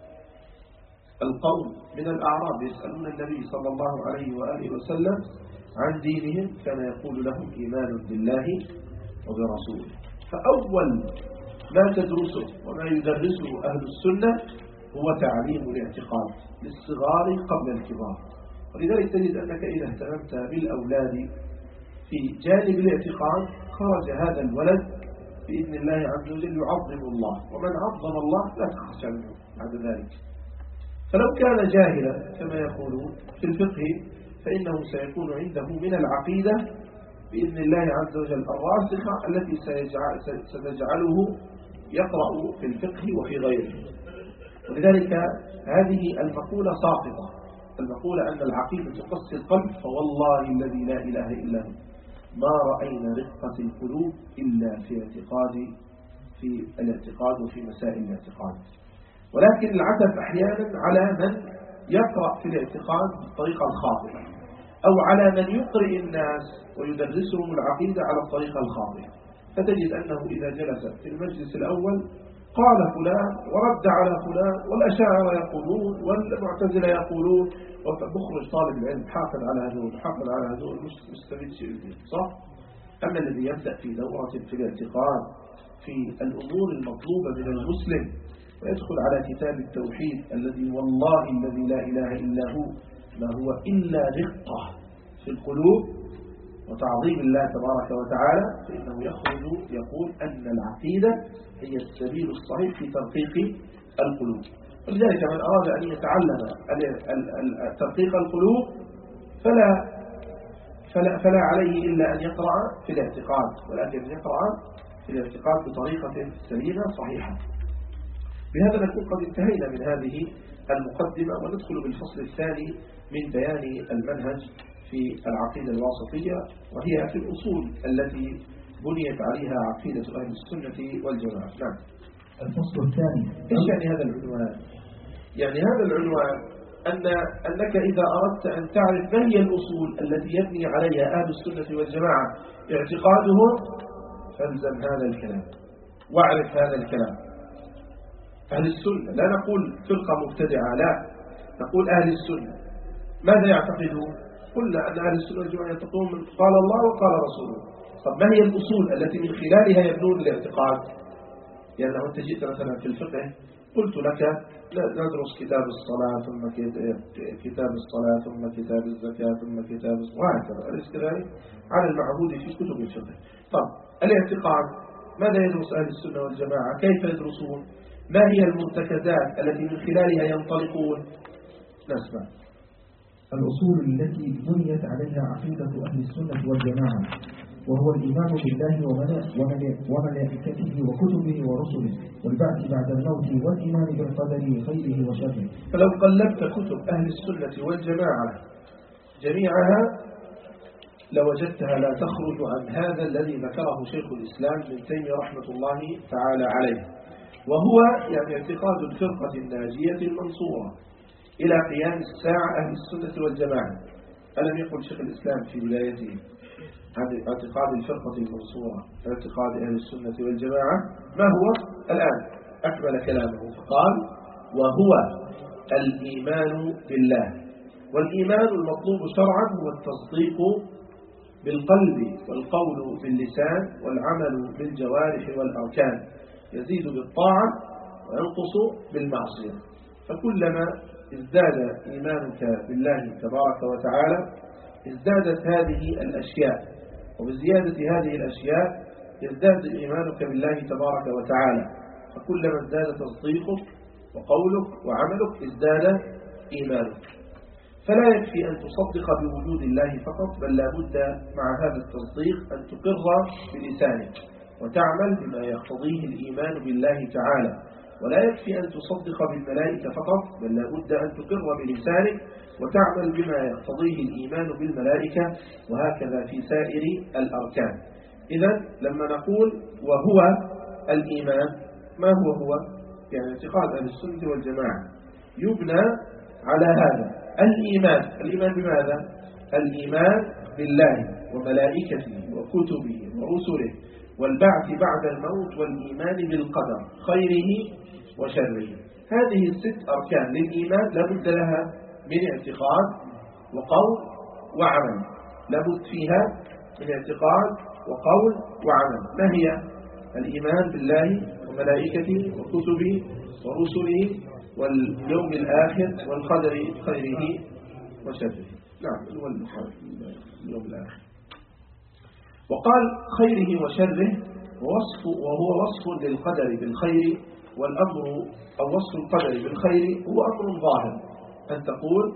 القوم من الأعراب يسألون النبي صلى الله عليه وآله وسلم عن دينهم كان يقول لهم إيمان بالله وبرسوله. فأول ما تدرسه وما يدرسه أهل السنة هو تعليم الاعتقاد للصغار قبل الكبار. ولذلك تجد أنك إذا اهتممت بالأولاد في جانب الاعتقاد خرج هذا الولد بإذن الله عز وجل يعظم الله، ومن عظم الله لا تخشى منه بعد ذلك. فلو كان جاهلا كما يقولون في الفقه فإنه سيكون عنده من العقيدة بإذن الله عز وجل الراسخة التي ستجعله يقرأ في الفقه وفي غيره. ولذلك هذه المقولة ساقطة، المقولة أن العقيدة تقسي القلب، فوالله الذي لا إله إلا هو ما رأينا رقة القلوب إلا في الاعتقاد وفي مسائل الاعتقاد. ولكن العتب أحيانا على من يقرأ في الاعتقاد بالطريقة الخاطئة، أو على من يقرئ الناس ويدرسهم العقيدة على الطريقة الخاطئة. فتجد أنه إذا جلس في المجلس الأول قال فلان ورد على فلان، والأشاعرة يقولون والمعتزلة يقولون، وبخرج طالب العلم حافظ على هذول حافظ على هذول مستفيد شيء صح. أما الذي يبدأ في دورة في الاعتقاد في الأمور المطلوبة من المسلم ويدخل على كتاب التوحيد الذي والله الذي لا إله إلا هو ما هو إلا رقة في القلوب وتعظيم الله تبارك وتعالى، فإنه يخرج يقول أن العقيدة هي السبيل الصحيح في ترقيق القلوب. ولذلك من أراد أن يتعلم ترقيق القلوب فلا عليه إلا أن يقرأ في الاعتقاد، ولكن يقرأ في الاعتقاد بطريقة سليمة صحيحة. بهذا نكون قد انتهينا من هذه المقدمة، وندخل بالفصل الثاني من بيان المنهج في العقيدة الواسطية، وهي في الأصول التي بنيت عليها عقيدة أهل السنة والجماعة. نعم. الفصل الثاني. إيش يعني هذا العنوان؟ يعني هذا العنوان أنك إذا أردت أن تعرف ما هي الأصول التي يبني عليها أهل السنة والجماعة اعتقادهم فالزم هذا الكلام واعرف هذا الكلام. أهل السنة لا نقول فرقة مبتدعة، لا نقول أهل السنة ماذا يعتقدون؟ قلنا أن أهل السنة والجماعة يعتقدون من قال الله وقال رسوله. طب ما هي الأصول التي من خلالها يبنون الاعتقاد؟ يعني لو أنت جئت مثلا في الفقه قلت لك ندرس كتاب الصلاة ثم كتاب الصلاة ثم كتاب الزكاة ثم كتاب وهكذا، أليس كذلك؟ على المعهود في كتب الفقه. طب الاعتقاد ماذا يدرس أهل السنة والجماعة؟ كيف يدرسون؟ ما هي المرتكزات التي من خلالها ينطلقون؟ نسمع. الأصول التي بنيت عليها عقيدة أهل السنة والجماعة وهو الإيمان بالله وملائكته وكتبه ورسله والبعث بعد الموت والإيمان بالقدر خيره وشره. فلو قلبت كتب أهل السنة والجماعة جميعها لوجدتها لا تخرج عن هذا الذي ذكره شيخ الإسلام ابن تيمية رحمة الله تعالى عليه، وهو يعني اعتقاد الفرقة الناجية المنصورة إلى قيام الساعة أهل السنة والجماعة. ألم يقل شيخ الإسلام في بدايته عن اعتقاد الفرقة المنصورة اعتقاد أهل السنة والجماعة ما هو؟ الآن أكمل كلامه فقال وهو الإيمان بالله. والإيمان المطلوب شرعا هو التصديق بالقلب والقول باللسان والعمل بالجوارح والأركان، يزيد بالطاعة وينقص بالمعصية. فكلما ازداد إيمانك بالله تبارك وتعالى ازدادت هذه الأشياء، وبزيادة هذه الأشياء يزداد إيمانك بالله تبارك وتعالى. فكلما ازداد تصديقك وقولك وعملك ازداد إيمانك. فلا يكفي أن تصدق بوجود الله فقط، بل لا بد مع هذا التصديق أن تقر بلسانك وتعمل بما يقتضيه الإيمان بالله تعالى. ولا يكفي أن تصدق بالملائكة فقط، بل لا بد أن تقر بلسانك وتعمل بما يقتضيه الإيمان بالملائكة، وهكذا في سائر الأركان. إذا لما نقول وهو الإيمان، ما هو؟ يعني اعتقاد أهل السنة والجماعة يبنى على هذا الإيمان بماذا؟ الإيمان بالله وملائكته وكتبه ورسله والبعث بعد الموت والإيمان بالقدر خيره وشره. هذه الست أركان للإيمان لابد لها من اعتقاد وقول وعمل، لابد فيها من اعتقاد وقول وعمل. ما هي؟ الإيمان بالله وملائكته وكتبه ورسله واليوم الآخر والقدر خيره وشره. نعم، هو اليوم الآخر. وقال خيره وشره وهو وصف للقدر بالخير، والأمر أو وصف القدر بالخير هو أمر ظاهر، أن تقول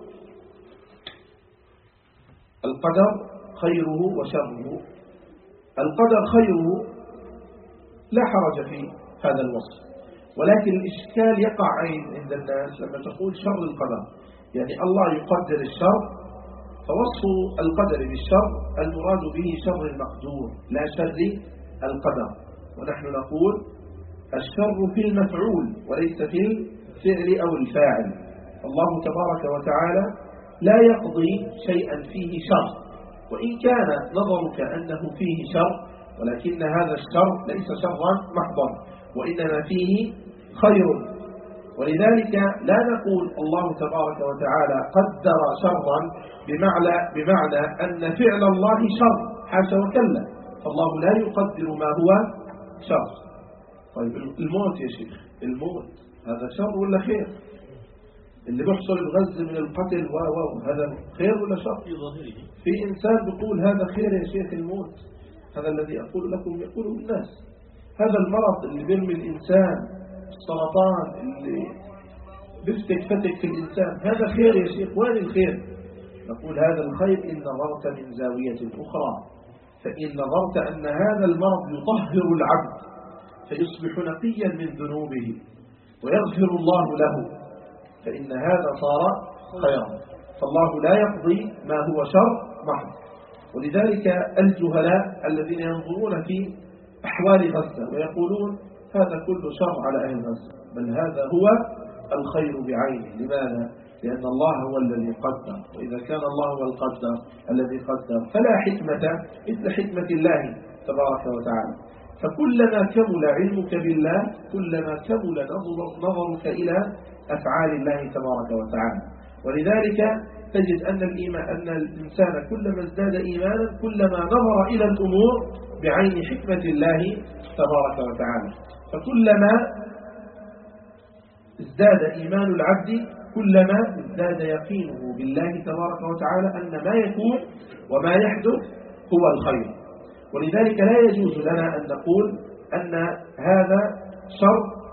القدر خيره وشره. القدر خيره لا حرج في هذا الوصف، ولكن الإشكال يقع عند الناس لما تقول شر القدر، يعني الله يقدر الشر، فوصف القدر بالشر المراد به شر المقدور لا شر القدر. ونحن نقول الشر في المفعول وليس في الفعل أو الفاعل. الله تبارك وتعالى لا يقضي شيئا فيه شر، وإن كان نظرك أنه فيه شر، ولكن هذا الشر ليس شرا محضا وإنما فيه خير. ولذلك لا نقول الله تبارك وتعالى قدر شرا بمعنى أن فعل الله شر، حاشا وكلا، فالله لا يقدر ما هو شر. طيب الموت يا شيخ، الموت هذا شر ولا خير؟ اللي بيحصل بغزة من القتل هذا خير ولا شر؟ في إنسان بيقول هذا خير يا شيخ الموت، هذا الذي أقول لكم يقوله الناس. هذا المرض اللي بيرمي الإنسان، السرطان اللي بيفتك في الإنسان، هذا خير يا شيخ، وين الخير؟ نقول هذا الخير إن نظرت من زاوية أخرى، فإن نظرت أن هذا المرض يطهر العبد فيصبح نقيا من ذنوبه ويغفر الله له، فإن هذا صار خيرا. فالله لا يقضي ما هو شر محض. ولذلك الجهلاء الذين ينظرون في أحوال غزة ويقولون هذا كله شر على أهل غزة، بل هذا هو الخير بعينه. لماذا؟ لأن الله هو الذي قدر، وإذا كان الله هو القدر الذي قدر فلا حكمة مثل حكمة الله تبارك وتعالى. فكلما كمل علمك بالله كلما كمل نظرك إلى أفعال الله تبارك وتعالى. ولذلك تجد أن الإنسان كلما ازداد إيمانا كلما نظر إلى الأمور بعين حكمة الله تبارك وتعالى. فكلما ازداد إيمان العبد كلما ازداد يقينه بالله تبارك وتعالى أن ما يكون وما يحدث هو الخير. ولذلك لا يجوز لنا أن نقول أن هذا شر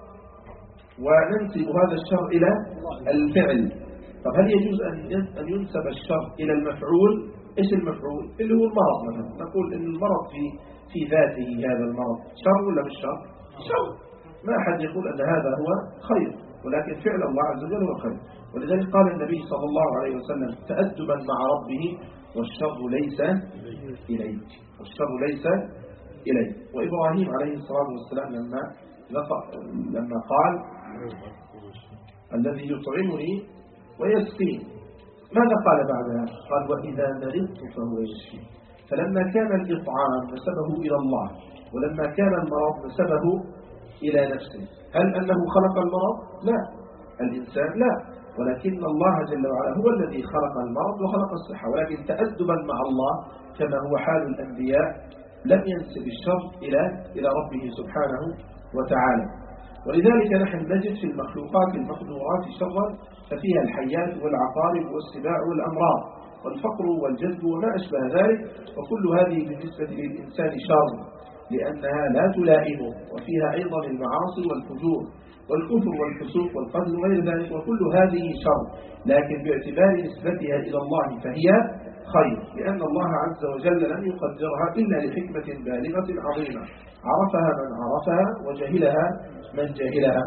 وننسب هذا الشر إلى الفعل. طب هل يجوز أن ينسب الشر إلى المفعول؟ إيش المفعول؟ اللي هو المرض مثلا، نقول إن المرض في ذاته هذا المرض شر ولا مش شر؟ شر. ما أحد يقول أن هذا هو خير، ولكن فعل الله عز وجل هو خير. ولذلك قال النبي صلى الله عليه وسلم تأدبا مع ربه والشر ليس إليك، والشر ليس إليك. وإبراهيم عليه الصلاة والسلام لما قال الذي يطعمني ويسقيني، ماذا قال بعدها؟ قال وإذا مرضت فهو يشفي. فلما كان الإطعام نسبه إلى الله، ولما كان المرض نسبه إلى نفسه. هل أنه خلق المرض؟ لا، الإنسان لا، ولكن الله جل وعلا هو الذي خلق المرض وخلق الصحة. ولكن تأدبا مع الله كما هو حال الأنبياء لم ينسب الشر إلى ربه سبحانه وتعالى. ولذلك نحن نجد في المخلوقات المقدورات شرا ففيها الحيات والعقارب والسباع والأمراض والفقر والجذب وما أشبه ذلك، وكل هذه بالنسبة للإنسان شر لأنها لا تلائمه، وفيها أيضا المعاصي والفجور والكفر والفسوق والقتل وغير ذلك، وكل هذه شر، لكن باعتبار نسبتها إلى الله فهي خير، لأن الله عز وجل لم يقدرها إلا لحكمة بالغة عظيمة عرفها من عرفها وجهلها من جهلها.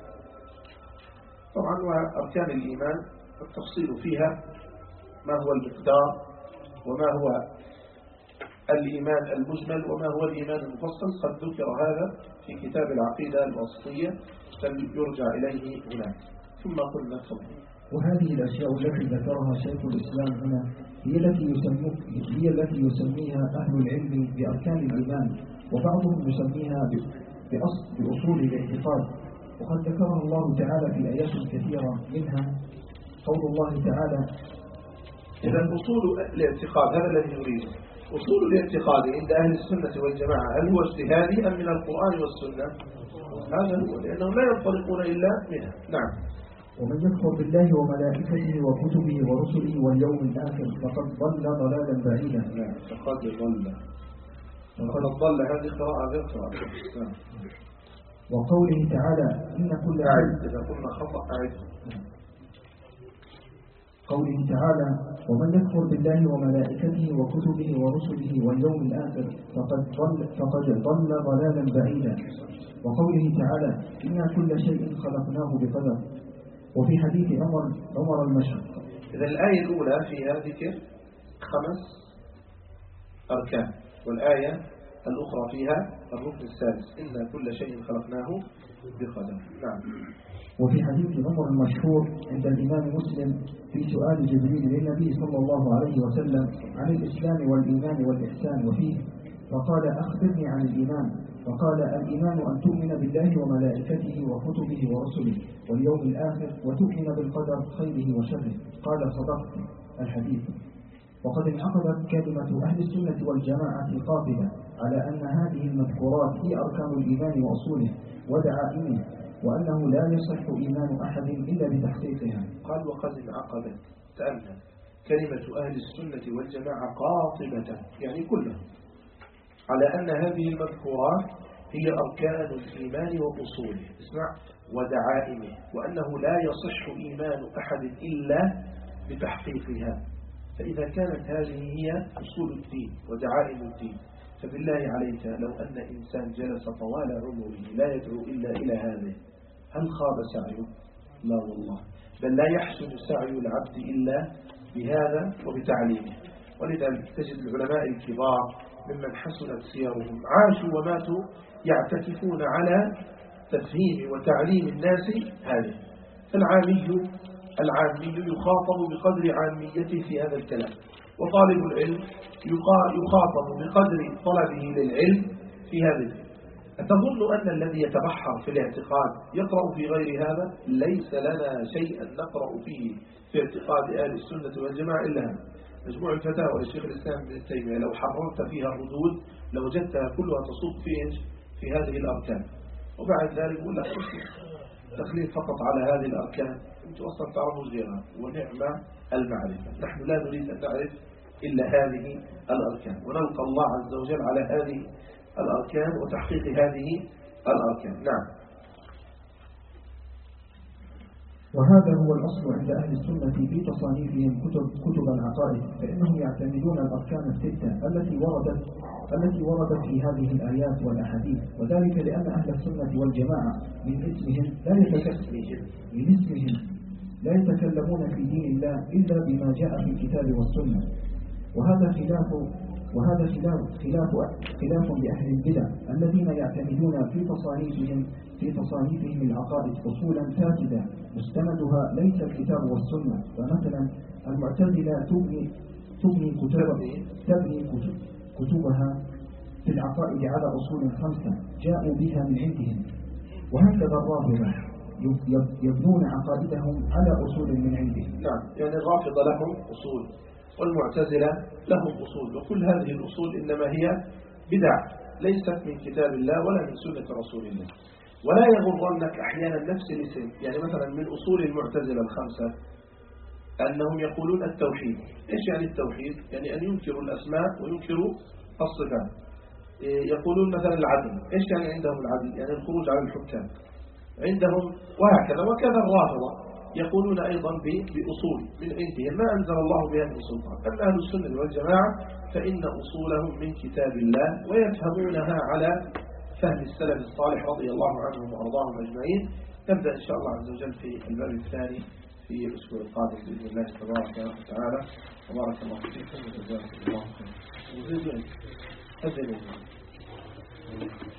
طبعا وأركان الإيمان التفصيل فيها ما هو المقدار وما هو الإيمان المجمل وما هو الإيمان المفصل. قد ذكر هذا في كتاب العقيدة الوسطية فليرجع إليه هناك. ثم قلنا تفضل. وهذه الأشياء التي ذكرها شيخ الإسلام هنا هي التي يسميها أهل العلم بأركان الإيمان، وبعضهم يسميها بأصول الاعتقاد، وقد ذكرها الله تعالى في آيات كثيرة، منها قول الله تعالى: إذا أصول الاعتقاد هذا الذي نريده. أصول الاعتقاد عند أهل السنة والجماعة هل هو اجتهادي أم من القرآن والسنة؟ هذا هو، لأنهم لا ينطلقون إلا منها. نعم. ومن يكفر بالله وملائكته وكتبه ورسله واليوم الآخر فقد ضل ضلالا بعيدا. نعم، فقد ضل هذه قراءة غير قراءة. نعم. وقوله تعالى: إن كل أعد، إذا قلنا خطأ أعد. قوله تعالى: ومن يكفر بالله وملائكته وكتبه ورسله واليوم الآخر فقد ضل ضلالا بعيدا. وقوله تعالى: إن كل شيء خلقناه بقدر. وفي حديث عمر المشهور. إذا الآية الأولى فيها ذكر 5 أركان، والآية الأخرى فيها الركن السادس: إن كل شيء خلقناه بقدر. نعم. وفي حديث عمر المشهور عند الإمام مسلم في سؤال جبريل للنبي صلى الله عليه وسلم عن الإسلام والإيمان والإحسان، وفيه فقال: أخبرني عن الإيمان. فقال: الإيمان أن تؤمن بالله وملائكته وكتبه ورسله واليوم الآخر وتؤمن بالقدر خيره وشره. قال: صدقت. الحديث. وقد انعقدت كلمة أهل السنة والجماعة قاطبة على أن هذه المذكورات هي أركان الإيمان وأصوله ودعائمه، وأنه لا يصح إيمان أحد إلا بتحقيقها. قال: وقد انعقدت، تأمل كلمة أهل السنة والجماعة قاطبة، يعني كلها، على أن هذه المذكورات هي أركان الإيمان وأصوله، اسمع، ودعائمه، وأنه لا يصح إيمان أحد إلا بتحقيقها. فإذا كانت هذه هي أصول الدين ودعائم الدين، فبالله عليك لو أن إنسان جلس طوال عمره لا يدعو إلا إلى هذه، هل خاب سعيه؟ لا والله، بل لا يحسن سعي العبد إلا بهذا وبتعليمه. ولذلك تجد العلماء الكبار ممن حسنت سيرهم عاشوا وماتوا يعتكفون على تفهيم وتعليم الناس هذه. فالعامي يخاطب بقدر عاميته في هذا الكلام، وطالب العلم يخاطب بقدر طلبه للعلم في هذا. أتظن أن الذي يتبحر في الاعتقاد يقرأ في غير هذا؟ ليس لنا شيئا نقرأ فيه في اعتقاد أهل السنة والجماعة إلا هذا. مجموع الفتاوى للشيخ الإسلام ابن تيمية لو حررت فيها الردود لوجدتها كلها تصب في هذه الأركان. وبعد ذلك يقول لك تخليل فقط على هذه الأركان، أنتم أصلا تعرفوا غيرها، ونعم المعرفة. نحن لا نريد أن نعرف إلا هذه الأركان، ونلقى الله عز وجل على هذه الأركان وتحقيق هذه الأركان. نعم. وهذا هو الأصل عند أهل السنة في تصانيفهم كتب العقائد، فإنهم يعتمدون الأركان الستة التي وردت في هذه الآيات والأحاديث، وذلك لأن أهل السنة والجماعة من اسمهم لا يتكلمون في دين الله إلا بما جاء في الكتاب والسنة. وهذا خلاف لأهل البدع الذين يعتمدون في تصانيفهم العقائد أصولا فاسدة مستندها ليس الكتاب والسنة. فمثلا المعتزلة تبني كتبها في العقائد على أصول 5 جاءوا بها من عندهم، وهكذا الرافضة يبنون عقائدهم على أصول من عندهم. نعم، يعني الرافضة لهم أصول والمعتزلة لهم أصول، وكل هذه الأصول إنما هي بدع ليست من كتاب الله ولا من سنة رسول الله. ولا يغرنك أحيانا نفس الاسم، يعني مثلا من أصول المعتزلة 5 أنهم يقولون التوحيد. إيش يعني التوحيد؟ يعني أن ينكروا الأسماء وينكروا الصفات. يقولون مثلا العدل. إيش يعني عندهم العدل؟ يعني الخروج على الحكام عندهم، وهكذا. وكذا الرافضة يقولون أيضا بأصول من عندهم ما أنزل الله بها من سلطان. أما أهل السنة والجماعة فإن أصولهم من كتاب الله ويفهمونها على فهم السلف الصالح رضي الله عنهم وأرضاهم أجمعين. نبدأ إن شاء الله عز وجل في الباب الثاني في في الأسبوع القادم بإذن الله تبارك وتعالى. وبارك الله فيكم وجزاكم الله خيرا.